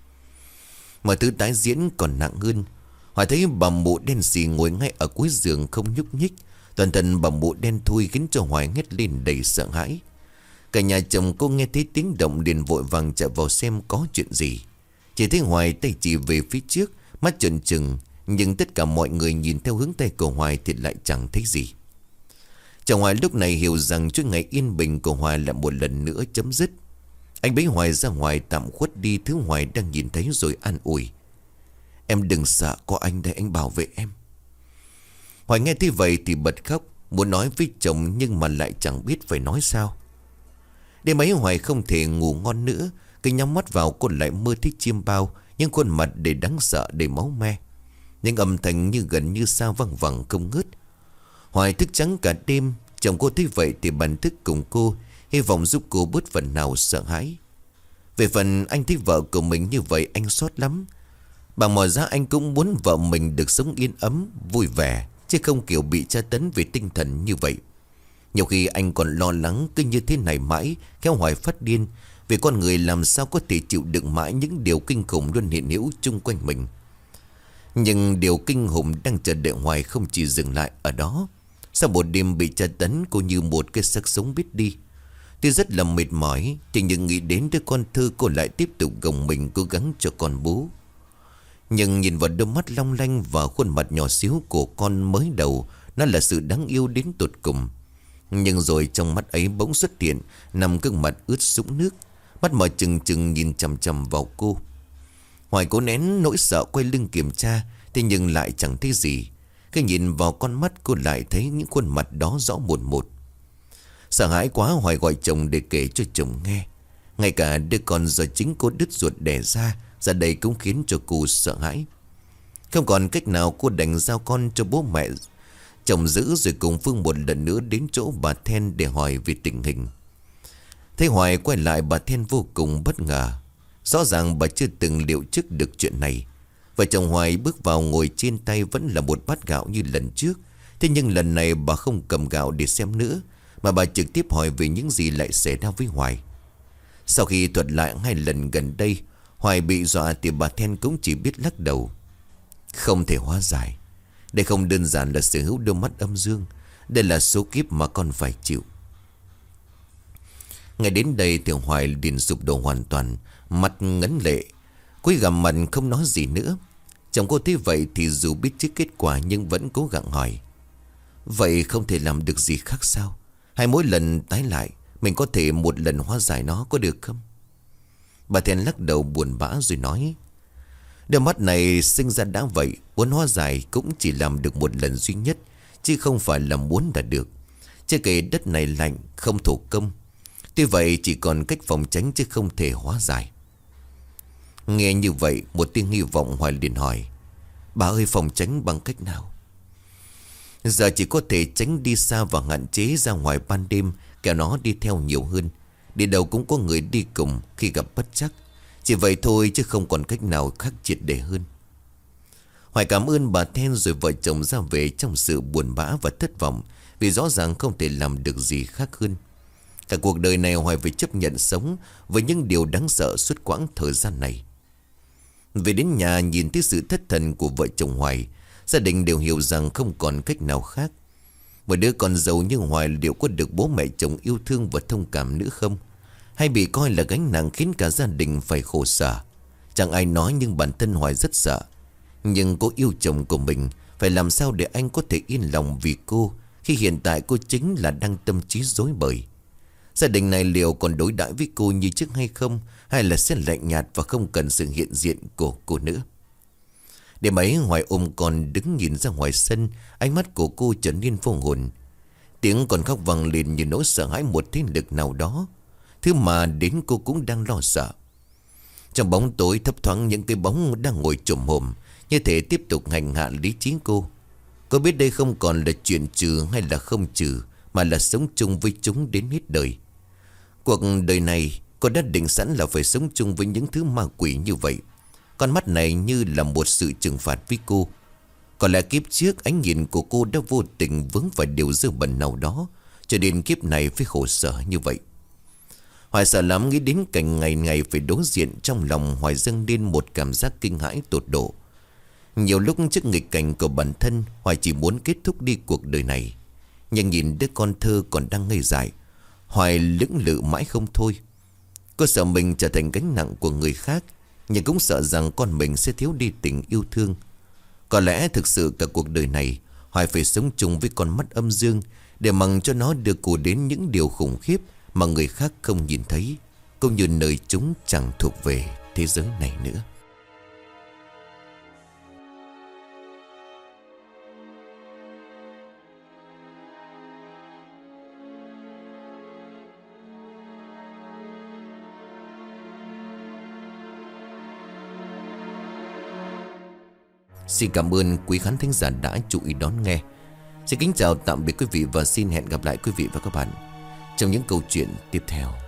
Mọi thứ tái diễn còn nặng hơn. Hoài thấy bà mụ đen xì ngồi ngay ở cuối giường không nhúc nhích. Toàn thân bà mụ đen thui khiến cho Hoài hét lên đầy sợ hãi. Cả nhà chồng cô nghe thấy tiếng động liền vội vàng chạy vào xem có chuyện gì. Chỉ thấy Hoài tay chỉ về phía trước, mắt trợn trừng. Nhưng tất cả mọi người nhìn theo hướng tay của Hoài thì lại chẳng thấy gì. Chồng Hoài lúc này hiểu rằng chuỗi ngày yên bình của Hoài lại một lần nữa chấm dứt. Anh bế Hoài ra ngoài tạm khuất đi thứ Hoài đang nhìn thấy rồi an ủi. Em đừng sợ, có anh đây, anh bảo vệ em. Hoài nghe thế vậy thì bật khóc, muốn nói với chồng nhưng mà lại chẳng biết phải nói sao. Đêm ấy Hoài không thể ngủ ngon nữa. Cứ nhắm mắt vào cô lại mơ thấy chim bao, những khuôn mặt đầy đáng sợ, đầy máu me. Những âm thanh như gần như sao văng vẳng không ngớt. Hoài thức trắng cả đêm. Chồng cô thấy vậy thì bần thức cùng cô, hy vọng giúp cô bớt phần nào sợ hãi. Về phần anh thấy vợ của mình như vậy, anh xót lắm. Bằng mọi giá anh cũng muốn vợ mình được sống yên ấm, vui vẻ, chứ không kiểu bị tra tấn về tinh thần như vậy. Nhiều khi anh còn lo lắng cứ như thế này mãi, kéo Hoài phát điên. Vì con người làm sao có thể chịu đựng mãi những điều kinh khủng luôn hiện hữu chung quanh mình. Nhưng điều kinh khủng đang chờ đợi Hoài không chỉ dừng lại ở đó. Sau một đêm bị tra tấn, cô như một cái xác sống biết đi. Tuy rất là mệt mỏi, thì nhưng nghĩ đến đứa con thơ, cô lại tiếp tục gồng mình cố gắng cho con bú. Nhưng nhìn vào đôi mắt long lanh và khuôn mặt nhỏ xíu của con mới đầu, nó là sự đáng yêu đến tột cùng. Nhưng rồi trong mắt ấy bỗng xuất hiện nằm gương mặt ướt sũng nước, mắt mở trừng trừng nhìn chằm chằm vào cô. Hoài cố nén nỗi sợ quay lưng kiểm tra, thế nhưng lại chẳng thấy gì. Khi nhìn vào con mắt, cô lại thấy những khuôn mặt đó rõ một một. Sợ hãi quá, Hoài gọi chồng để kể cho chồng nghe. Ngay cả đứa con do chính cô đứt ruột đẻ ra đây cũng khiến cho cô sợ hãi. Không còn cách nào, cô đành giao con cho bố mẹ chồng giữ, rồi cùng Phương một lần nữa đến chỗ bà Then để hỏi về tình hình. Thấy Hoài quay lại, bà Then vô cùng bất ngờ. Rõ ràng bà chưa từng liệu trước được chuyện này. Vợ chồng Hoài bước vào ngồi, trên tay vẫn là một bát gạo như lần trước. Thế nhưng lần này bà không cầm gạo để xem nữa, mà bà trực tiếp hỏi về những gì lại xảy ra với Hoài. Sau khi thuật lại 2 lần gần đây Hoài bị dọa thì bà Then cũng chỉ biết lắc đầu. Không thể hóa giải. Đây không đơn giản là sở hữu đôi mắt âm dương. Đây là số kiếp mà con phải chịu. Ngày đến đây thì Hoài liền sụp đổ hoàn toàn, mặt ngấn lệ, cúi gằm mặt không nói gì nữa. Chồng cô thấy vậy thì dù biết trước kết quả nhưng vẫn cố gắng hỏi. Vậy không thể làm được gì khác sao? Hay mỗi lần tái lại mình có thể một lần hóa giải nó, có được không? Bà Then lắc đầu buồn bã rồi nói. Đôi mắt này sinh ra đã vậy, muốn hóa giải cũng chỉ làm được một lần duy nhất, chứ không phải là muốn là được. Chứ kể đất này lạnh, không thổ công. Tuy vậy chỉ còn cách phòng tránh chứ không thể hóa giải. Nghe như vậy, một tiếng hy vọng Hoài liền hỏi. Bà ơi, phòng tránh bằng cách nào? Giờ chỉ có thể tránh đi xa và hạn chế ra ngoài ban đêm, kẻo nó đi theo nhiều hơn. Đi đâu cũng có người đi cùng khi gặp bất trắc. Chỉ vậy thôi chứ không còn cách nào khác triệt để hơn. Hoài cảm ơn bà Then rồi vợ chồng ra về trong sự buồn bã và thất vọng, vì rõ ràng không thể làm được gì khác hơn. Cả cuộc đời này Hoài phải chấp nhận sống với những điều đáng sợ suốt quãng thời gian này. Về đến nhà, nhìn thấy sự thất thần của vợ chồng Hoài, gia đình đều hiểu rằng không còn cách nào khác. Một đứa con dâu như Hoài liệu có được bố mẹ chồng yêu thương và thông cảm nữa không? Hay bị coi là gánh nặng khiến cả gia đình phải khổ sở? Chẳng ai nói nhưng bản thân Hoài rất sợ. Nhưng cô yêu chồng của mình, phải làm sao để anh có thể yên lòng vì cô, khi hiện tại cô chính là đang tâm trí rối bời. Gia đình này liệu còn đối đãi với cô như trước hay không, hay là sẽ lạnh nhạt và không cần sự hiện diện của cô nữa? Đêm ấy Hoài ôm con đứng nhìn ra ngoài sân, ánh mắt của cô trở nên vô hồn. Tiếng còn khóc vang lên như nỗi sợ hãi một thế lực nào đó, thứ mà đến cô cũng đang lo sợ. Trong bóng tối thấp thoáng những cái bóng đang ngồi chồm hổm, như thể tiếp tục hành hạ lý trí cô. Cô biết đây không còn là chuyện trừ hay là không trừ, mà là sống chung với chúng đến hết đời. Cuộc đời này cô đã định sẵn là phải sống chung với những thứ ma quỷ như vậy. Con mắt này như là một sự trừng phạt với cô. Có lẽ kiếp trước ánh nhìn của cô đã vô tình vướng phải điều dơ bẩn nào đó, cho đến kiếp này phải khổ sở như vậy. Hoài sợ lắm, nghĩ đến cảnh ngày ngày phải đối diện, trong lòng Hoài dâng lên một cảm giác kinh hãi tột độ. Nhiều lúc trước nghịch cảnh của bản thân, Hoài chỉ muốn kết thúc đi cuộc đời này. Nhưng nhìn đứa con thơ còn đang ngây dại, Hoài lưỡng lự mãi không thôi. Cô sợ mình trở thành gánh nặng của người khác, nhưng cũng sợ rằng con mình sẽ thiếu đi tình yêu thương. Có lẽ thực sự cả cuộc đời này Hoài phải sống chung với con mắt âm dương, để mặc cho nó đưa cô đến những điều khủng khiếp mà người khác không nhìn thấy, cũng như nơi chúng chẳng thuộc về thế giới này nữa. Xin cảm ơn quý khán thính giả đã chú ý đón nghe. Xin kính chào tạm biệt quý vị và xin hẹn gặp lại quý vị và các bạn trong những câu chuyện tiếp theo.